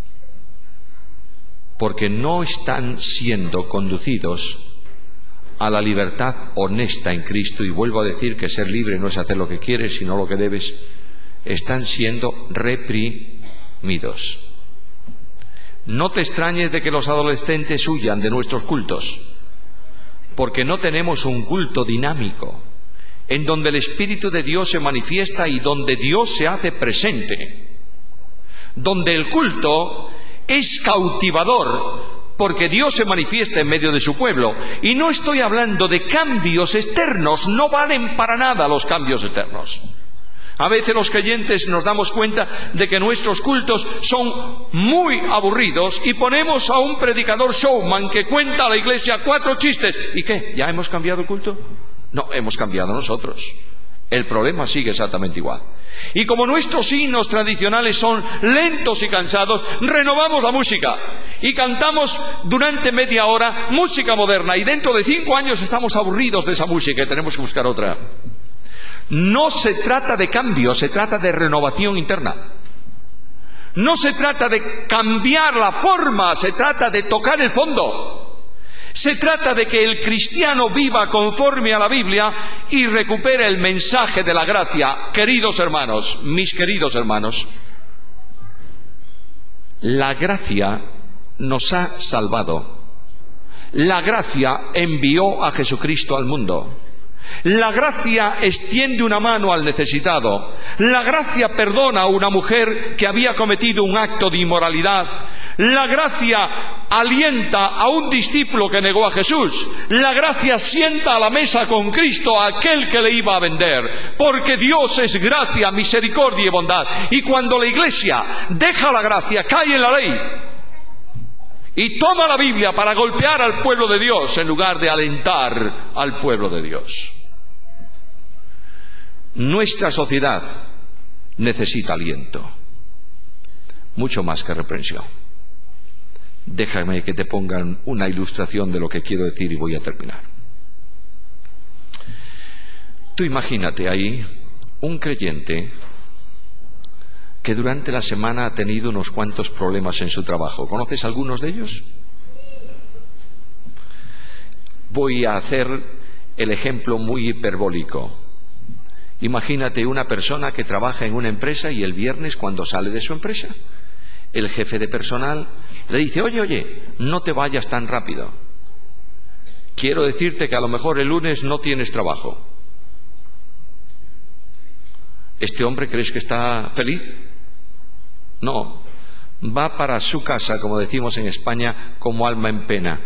porque no están siendo conducidos a la libertad honesta en Cristo. Y vuelvo a decir que ser libre no es hacer lo que quieres, sino lo que debes. Están siendo reprimidos. No te extrañes de que los adolescentes huyan de nuestros cultos, porque no tenemos un culto dinámico, en donde el Espíritu de Dios se manifiesta y donde Dios se hace presente, donde el culto es cautivador, porque Dios se manifiesta en medio de su pueblo. Y no estoy hablando de cambios externos, no valen para nada los cambios externos. A veces los creyentes nos damos cuenta de que nuestros cultos son muy aburridos y ponemos a un predicador showman que cuenta a la iglesia cuatro chistes. ¿Y qué? ¿Ya hemos cambiado el culto? No, hemos cambiado nosotros. El problema sigue exactamente igual. Y como nuestros himnos tradicionales son lentos y cansados, renovamos la música y cantamos durante media hora música moderna, y dentro de cinco años estamos aburridos de esa música y tenemos que buscar otra. No se trata de cambio, se trata de renovación interna. No se trata de cambiar la forma, se trata de tocar el fondo. Se trata de que el cristiano viva conforme a la Biblia y recupere el mensaje de la gracia. Queridos hermanos, mis queridos hermanos, la gracia nos ha salvado. La gracia envió a Jesucristo al mundo. La gracia extiende una mano al necesitado. La gracia perdona a una mujer que había cometido un acto de inmoralidad. La gracia alienta a un discípulo que negó a Jesús. La gracia sienta a la mesa con Cristo a aquel que le iba a vender. Porque Dios es gracia, misericordia y bondad. Y cuando la iglesia deja la gracia, cae en la ley y toma la Biblia para golpear al pueblo de Dios en lugar de alentar al pueblo de Dios. Nuestra sociedad necesita aliento, mucho más que reprensión. Déjame que te pongan una ilustración de lo que quiero decir y voy a terminar. Tú imagínate ahí un creyente que durante la semana ha tenido unos cuantos problemas en su trabajo. ¿Conoces algunos de ellos? Voy a hacer el ejemplo muy hiperbólico. Imagínate una persona que trabaja en una empresa y el viernes, cuando sale de su empresa, el jefe de personal le dice: oye, oye, no te vayas tan rápido. Quiero decirte que a lo mejor el lunes no tienes trabajo. ¿Este hombre crees que está feliz? No, va para su casa, como decimos en España, como alma en pena.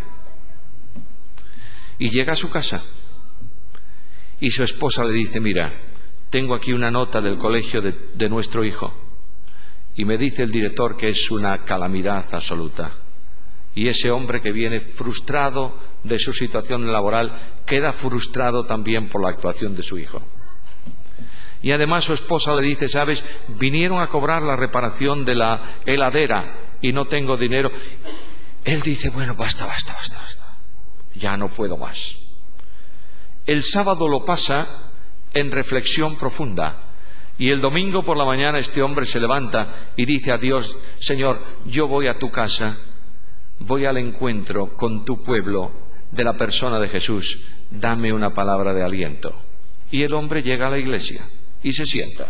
Y llega a su casa y su esposa le dice: mira, tengo aquí una nota del colegio de, de nuestro hijo y me dice el director que es una calamidad absoluta. Y ese hombre, que viene frustrado de su situación laboral, queda frustrado también por la actuación de su hijo. Y además su esposa le dice: sabes, vinieron a cobrar la reparación de la heladera y no tengo dinero. Él dice: bueno, basta, basta, basta, basta, ya no puedo más. El sábado lo pasa en reflexión profunda, y el domingo por la mañana este hombre se levanta y dice a Dios: Señor, yo voy a tu casa, voy al encuentro con tu pueblo de la persona de Jesús, dame una palabra de aliento. Y el hombre llega a la iglesia y se sienta.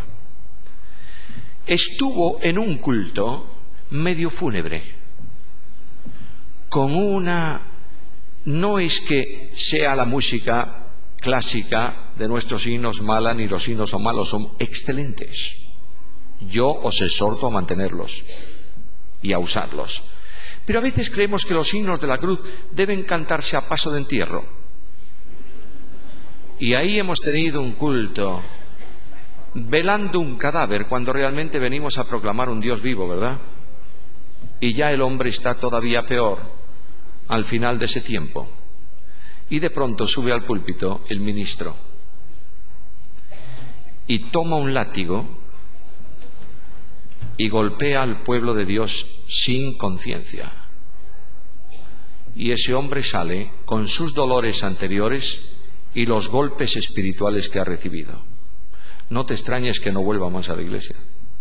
Estuvo en un culto medio fúnebre, con una... no es que sea la música clásica de nuestros himnos mala, ni los himnos son malos, son excelentes. Yo os exhorto a mantenerlos y a usarlos. Pero a veces creemos que los himnos de la cruz deben cantarse a paso de entierro. Y ahí hemos tenido un culto velando un cadáver, cuando realmente venimos a proclamar un Dios vivo, ¿verdad? Y ya el hombre está todavía peor al final de ese tiempo. Y de pronto sube al púlpito el ministro y toma un látigo y golpea al pueblo de Dios sin conciencia. Y ese hombre sale con sus dolores anteriores y los golpes espirituales que ha recibido. No te extrañes que no vuelva más a la iglesia.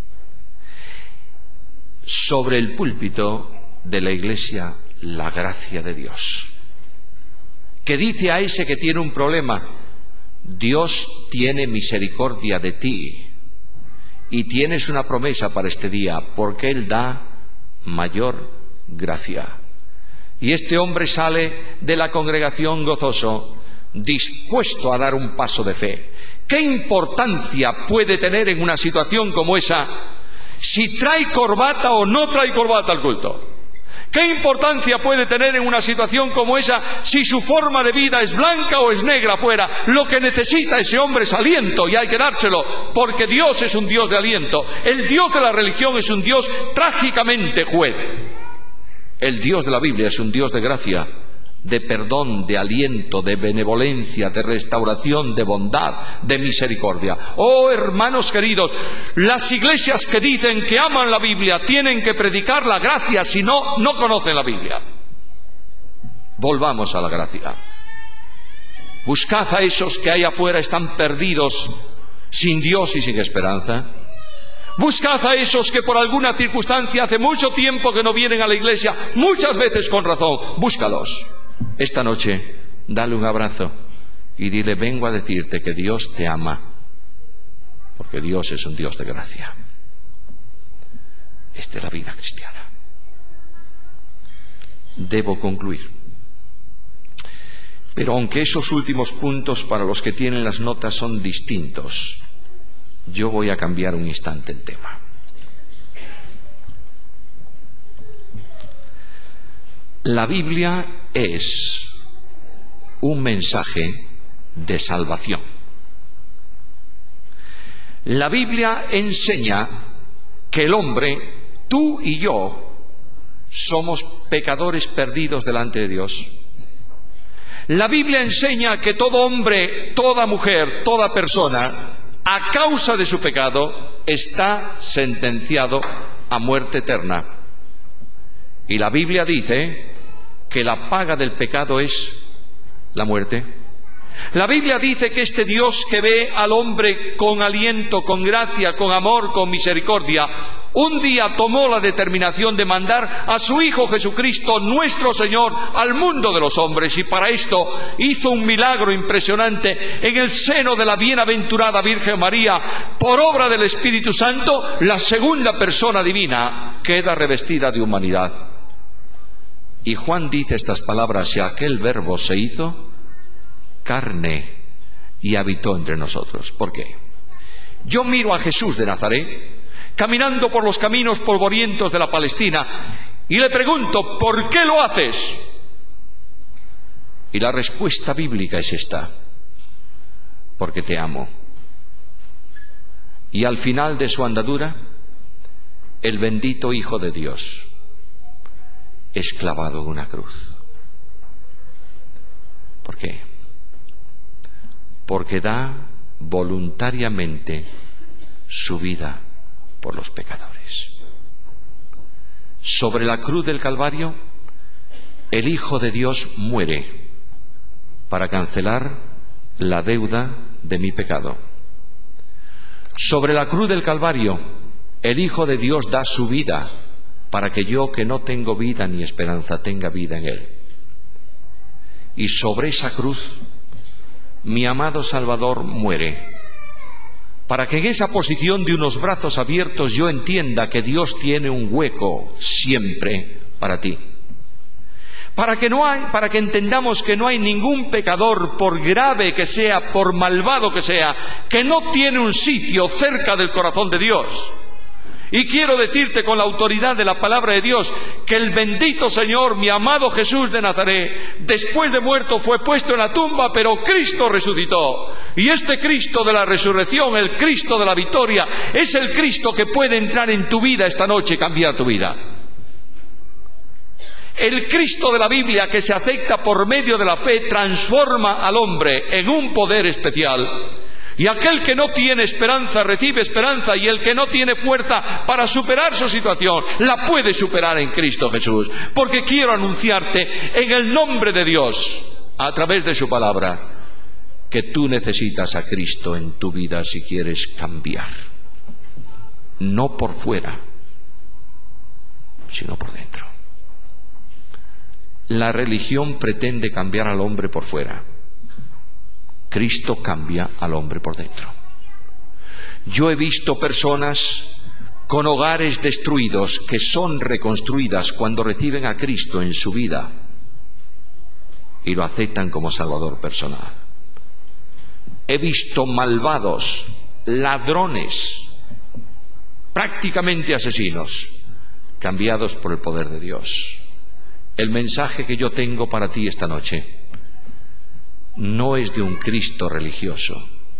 Sobre el púlpito de la iglesia, la gracia de Dios, que dice a ese que tiene un problema: Dios tiene misericordia de ti y tienes una promesa para este día, porque Él da mayor gracia. Y este hombre sale de la congregación gozoso, dispuesto a dar un paso de fe. ¿Qué importancia puede tener en una situación como esa si trae corbata o no trae corbata al culto? ¿Qué importancia puede tener en una situación como esa si su forma de vida es blanca o es negra afuera? Lo que necesita ese hombre es aliento, y hay que dárselo, porque Dios es un Dios de aliento. El Dios de la religión es un Dios trágicamente juez. El Dios de la Biblia es un Dios de gracia, de perdón, de aliento, de benevolencia, de restauración, de bondad, de misericordia. Oh, hermanos queridos, las iglesias que dicen que aman la Biblia tienen que predicar la gracia, si no, no conocen la Biblia. Volvamos a la gracia. Buscad a esos que ahí afuera están perdidos, sin Dios y sin esperanza. Buscad a esos que por alguna circunstancia hace mucho tiempo que no vienen a la iglesia, muchas veces con razón. Búscalos. Esta noche, dale un abrazo y dile: vengo a decirte que Dios te ama, porque Dios es un Dios de gracia. Esta es la vida cristiana. Debo concluir. Pero aunque esos últimos puntos para los que tienen las notas son distintos, yo voy a cambiar un instante el tema. La Biblia es un mensaje de salvación. La Biblia enseña que el hombre, tú y yo, somos pecadores perdidos delante de Dios. La Biblia enseña que todo hombre, toda mujer, toda persona, a causa de su pecado, está sentenciado a muerte eterna. Y la Biblia dice que la paga del pecado es la muerte. La Biblia dice que este Dios que ve al hombre con aliento, con gracia, con amor, con misericordia, un día tomó la determinación de mandar a su Hijo Jesucristo, nuestro Señor, al mundo de los hombres, y para esto hizo un milagro impresionante en el seno de la bienaventurada Virgen María. Por obra del Espíritu Santo, la segunda persona divina queda revestida de humanidad. Y Juan dice estas palabras: y aquel Verbo se hizo carne y habitó entre nosotros. ¿Por qué? Yo miro a Jesús de Nazaret caminando por los caminos polvorientos de la Palestina y le pregunto: ¿por qué lo haces? Y la respuesta bíblica es esta: porque te amo. Y al final de su andadura, el bendito Hijo de Dios es clavado en una cruz. ¿Por qué? Porque da voluntariamente su vida por los pecadores. Sobre la cruz del Calvario, el Hijo de Dios muere para cancelar la deuda de mi pecado. Sobre la cruz del Calvario, el Hijo de Dios da su vida para que yo, que no tengo vida ni esperanza, tenga vida en Él. Y sobre esa cruz, mi amado Salvador muere para que en esa posición de unos brazos abiertos yo entienda que Dios tiene un hueco siempre para ti. Para que no hay, para que entendamos que no hay ningún pecador, por grave que sea, por malvado que sea, que no tiene un sitio cerca del corazón de Dios. Y quiero decirte con la autoridad de la palabra de Dios que el bendito Señor, mi amado Jesús de Nazaret, después de muerto fue puesto en la tumba, pero Cristo resucitó. Y este Cristo de la resurrección, el Cristo de la victoria, es el Cristo que puede entrar en tu vida esta noche y cambiar tu vida. El Cristo de la Biblia, que se acepta por medio de la fe, transforma al hombre en un poder especial. Y aquel que no tiene esperanza recibe esperanza, y el que no tiene fuerza para superar su situación la puede superar en Cristo Jesús. Porque quiero anunciarte en el nombre de Dios, a través de su palabra, que tú necesitas a Cristo en tu vida si quieres cambiar. No por fuera, sino por dentro. La religión pretende cambiar al hombre por fuera. Cristo cambia al hombre por dentro. Yo he visto personas con hogares destruidos que son reconstruidas cuando reciben a Cristo en su vida y lo aceptan como Salvador personal. He visto malvados, ladrones, prácticamente asesinos, cambiados por el poder de Dios. El mensaje que yo tengo para ti esta noche no es de un Cristo religioso,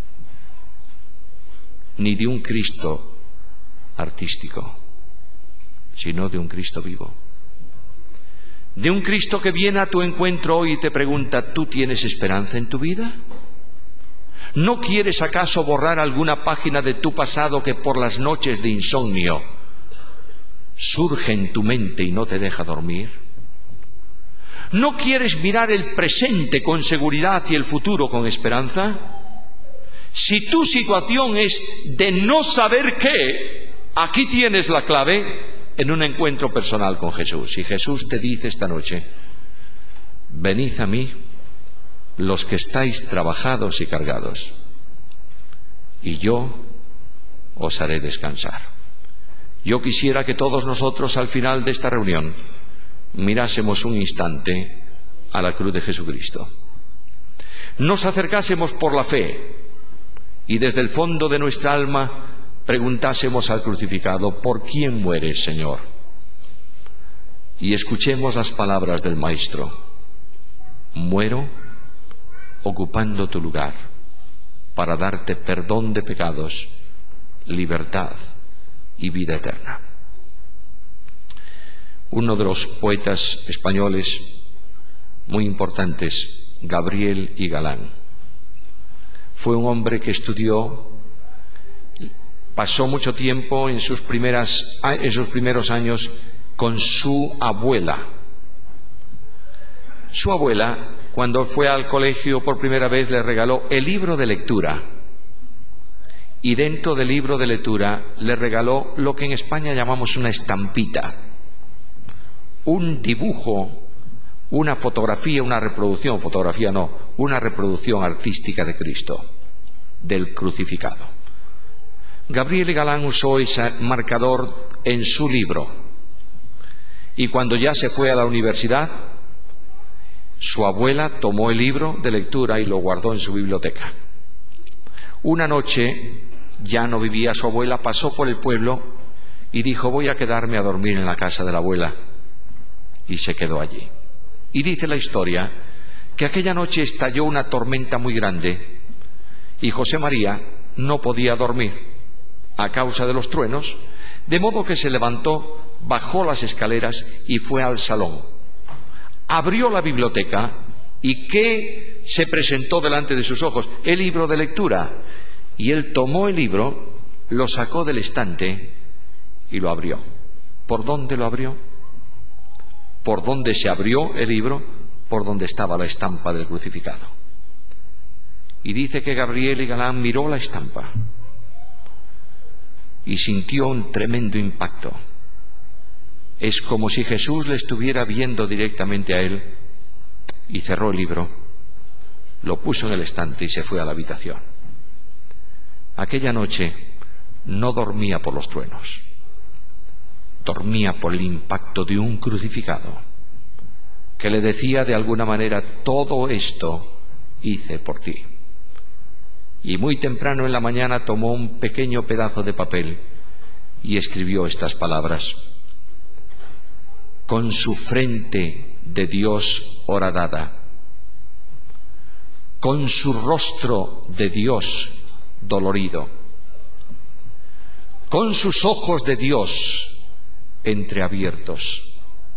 ni de un Cristo artístico, sino de un Cristo vivo. De un Cristo que viene a tu encuentro hoy y te pregunta: ¿tú tienes esperanza en tu vida? ¿No quieres acaso borrar alguna página de tu pasado que por las noches de insomnio surge en tu mente y no te deja dormir? ¿No quieres mirar el presente con seguridad y el futuro con esperanza? Si tu situación es de no saber qué, aquí tienes la clave en un encuentro personal con Jesús. Y Jesús te dice esta noche: venid a mí los que estáis trabajados y cargados, y yo os haré descansar. Yo quisiera que todos nosotros al final de esta reunión mirásemos un instante a la cruz de Jesucristo, nos acercásemos por la fe y desde el fondo de nuestra alma preguntásemos al crucificado: ¿por quién mueres, Señor? Y escuchemos las palabras del Maestro: muero ocupando tu lugar para darte perdón de pecados, libertad y vida eterna. Uno de los poetas españoles muy importantes, Gabriel y Galán, fue un hombre que estudió, pasó mucho tiempo en sus, primeras, en sus primeros años con su abuela. Su abuela, cuando fue al colegio por primera vez, le regaló el libro de lectura. Y dentro del libro de lectura le regaló lo que en España llamamos una estampita. Un dibujo, una fotografía, una reproducción, fotografía no, una reproducción artística de Cristo, del crucificado. Gabriele Galán usó ese marcador en su libro. Y cuando ya se fue a la universidad, su abuela tomó el libro de lectura y lo guardó en su biblioteca. Una noche, ya no vivía su abuela, pasó por el pueblo y dijo: voy a quedarme a dormir en la casa de la abuela. Y se quedó allí. Y dice la historia que aquella noche estalló una tormenta muy grande y José María no podía dormir a causa de los truenos, de modo que se levantó, bajó las escaleras y fue al salón. Abrió la biblioteca y ¿qué se presentó delante de sus ojos? El libro de lectura. Y él tomó el libro, lo sacó del estante y lo abrió. ¿Por dónde lo abrió? ¿Por dónde se abrió el libro? Por donde estaba la estampa del crucificado. Y dice que Gabriele Galán miró la estampa y sintió un tremendo impacto. Es como si Jesús le estuviera viendo directamente a él, y cerró el libro, lo puso en el estante y se fue a la habitación. Aquella noche no dormía por los truenos, dormía por el impacto de un crucificado que le decía de alguna manera: todo esto hice por ti. Y muy temprano en la mañana tomó un pequeño pedazo de papel y escribió estas palabras: con su frente de Dios horadada, con su rostro de Dios dolorido, con sus ojos de Dios entreabiertos,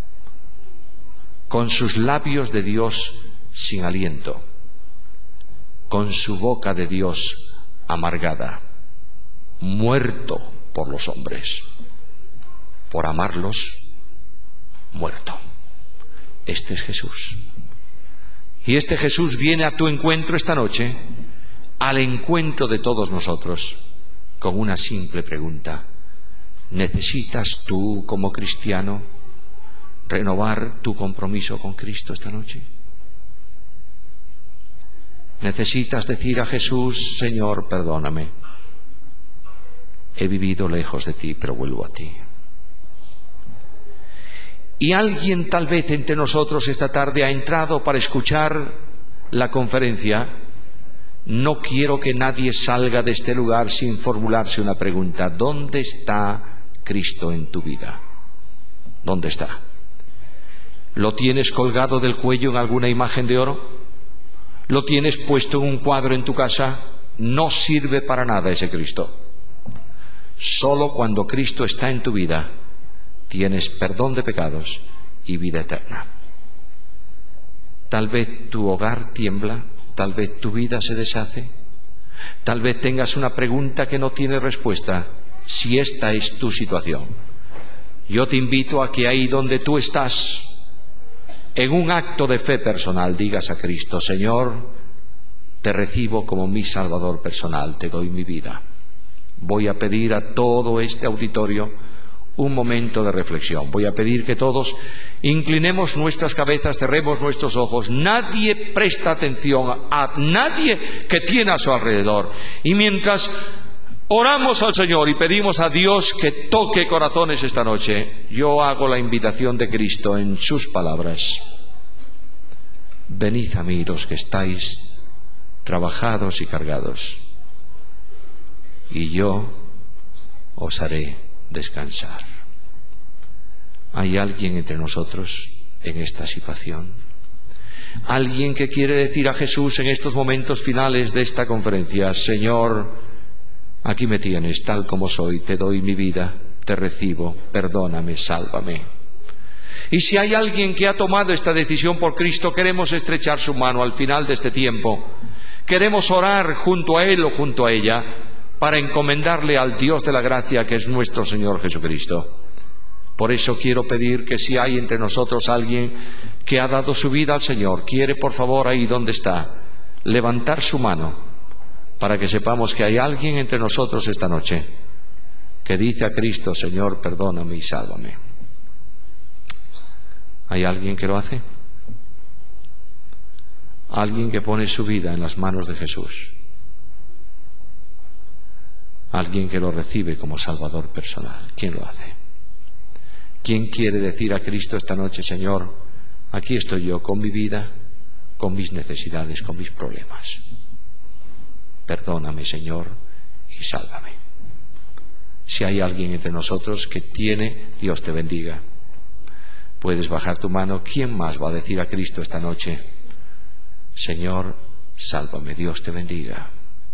con sus labios de Dios sin aliento, con su boca de Dios amargada, muerto por los hombres, por amarlos, muerto. Este es Jesús. Y este Jesús viene a tu encuentro esta noche, al encuentro de todos nosotros, con una simple pregunta: ¿necesitas tú, como cristiano, renovar tu compromiso con Cristo esta noche? ¿Necesitas decir a Jesús: Señor, perdóname, he vivido lejos de ti, pero vuelvo a ti? Y alguien tal vez entre nosotros esta tarde ha entrado para escuchar la conferencia. No quiero que nadie salga de este lugar sin formularse una pregunta: ¿dónde está Cristo en tu vida? ¿Dónde está? ¿Lo tienes colgado del cuello en alguna imagen de oro? ¿Lo tienes puesto en un cuadro en tu casa? No sirve para nada ese Cristo. Solo cuando Cristo está en tu vida tienes perdón de pecados y vida eterna. Tal vez tu hogar tiembla, tal vez tu vida se deshace, tal vez tengas una pregunta que no tiene respuesta. Si esta es tu situación, yo te invito a que ahí donde tú estás, en un acto de fe personal, digas a Cristo: Señor, te recibo como mi Salvador personal, te doy mi vida. Voy a pedir a todo este auditorio un momento de reflexión. Voy a pedir que todos inclinemos nuestras cabezas, cerremos nuestros ojos. Nadie presta atención a nadie que tiene a su alrededor. Y mientras oramos al Señor y pedimos a Dios que toque corazones esta noche, yo hago la invitación de Cristo en sus palabras: venid a mí los que estáis trabajados y cargados, y yo os haré descansar. ¿Hay alguien entre nosotros en esta situación? ¿Alguien que quiere decir a Jesús en estos momentos finales de esta conferencia: Señor, aquí me tienes tal como soy, te doy mi vida, te recibo, perdóname, sálvame? Y si hay alguien que ha tomado esta decisión por Cristo, queremos estrechar su mano al final de este tiempo. Queremos orar junto a él o junto a ella para encomendarle al Dios de la gracia, que es nuestro Señor Jesucristo, Por eso quiero pedir que si hay entre nosotros alguien que ha dado su vida al Señor, quiere por favor ahí donde está, levantar su mano para que sepamos que hay alguien entre nosotros esta noche que dice a Cristo: Señor, perdóname y sálvame. ¿Hay alguien que lo hace? Alguien que pone su vida en las manos de Jesús. Alguien que lo recibe como Salvador personal. ¿Quién lo hace? ¿Quién quiere decir a Cristo esta noche: Señor, aquí estoy yo con mi vida, con mis necesidades, con mis problemas? Perdóname, Señor, y sálvame. Si hay alguien entre nosotros que tiene, Dios te bendiga. Puedes bajar tu mano. ¿Quién más va a decir a Cristo esta noche: Señor, sálvame? Dios te bendiga.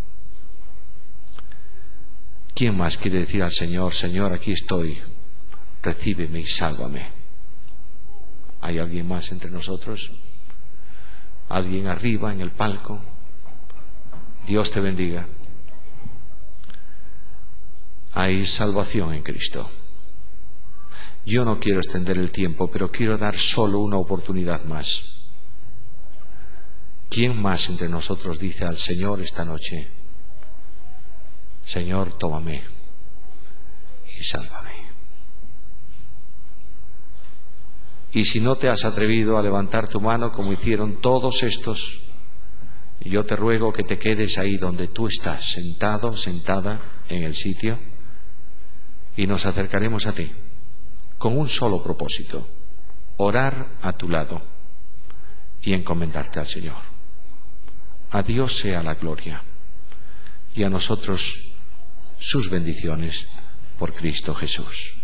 ¿Quién más quiere decir al Señor: Señor, aquí estoy, recíbeme y sálvame? ¿Hay alguien más entre nosotros? ¿Alguien arriba en el palco? Dios te bendiga. Hay salvación en Cristo. Yo no quiero extender el tiempo, pero quiero dar solo una oportunidad más. ¿Quién más entre nosotros dice al Señor esta noche: Señor, tómame y sálvame? Y si no te has atrevido a levantar tu mano como hicieron todos estos, yo te ruego que te quedes ahí donde tú estás, sentado, sentada en el sitio, y nos acercaremos a ti con un solo propósito: orar a tu lado y encomendarte al Señor. A Dios sea la gloria y a nosotros sus bendiciones por Cristo Jesús.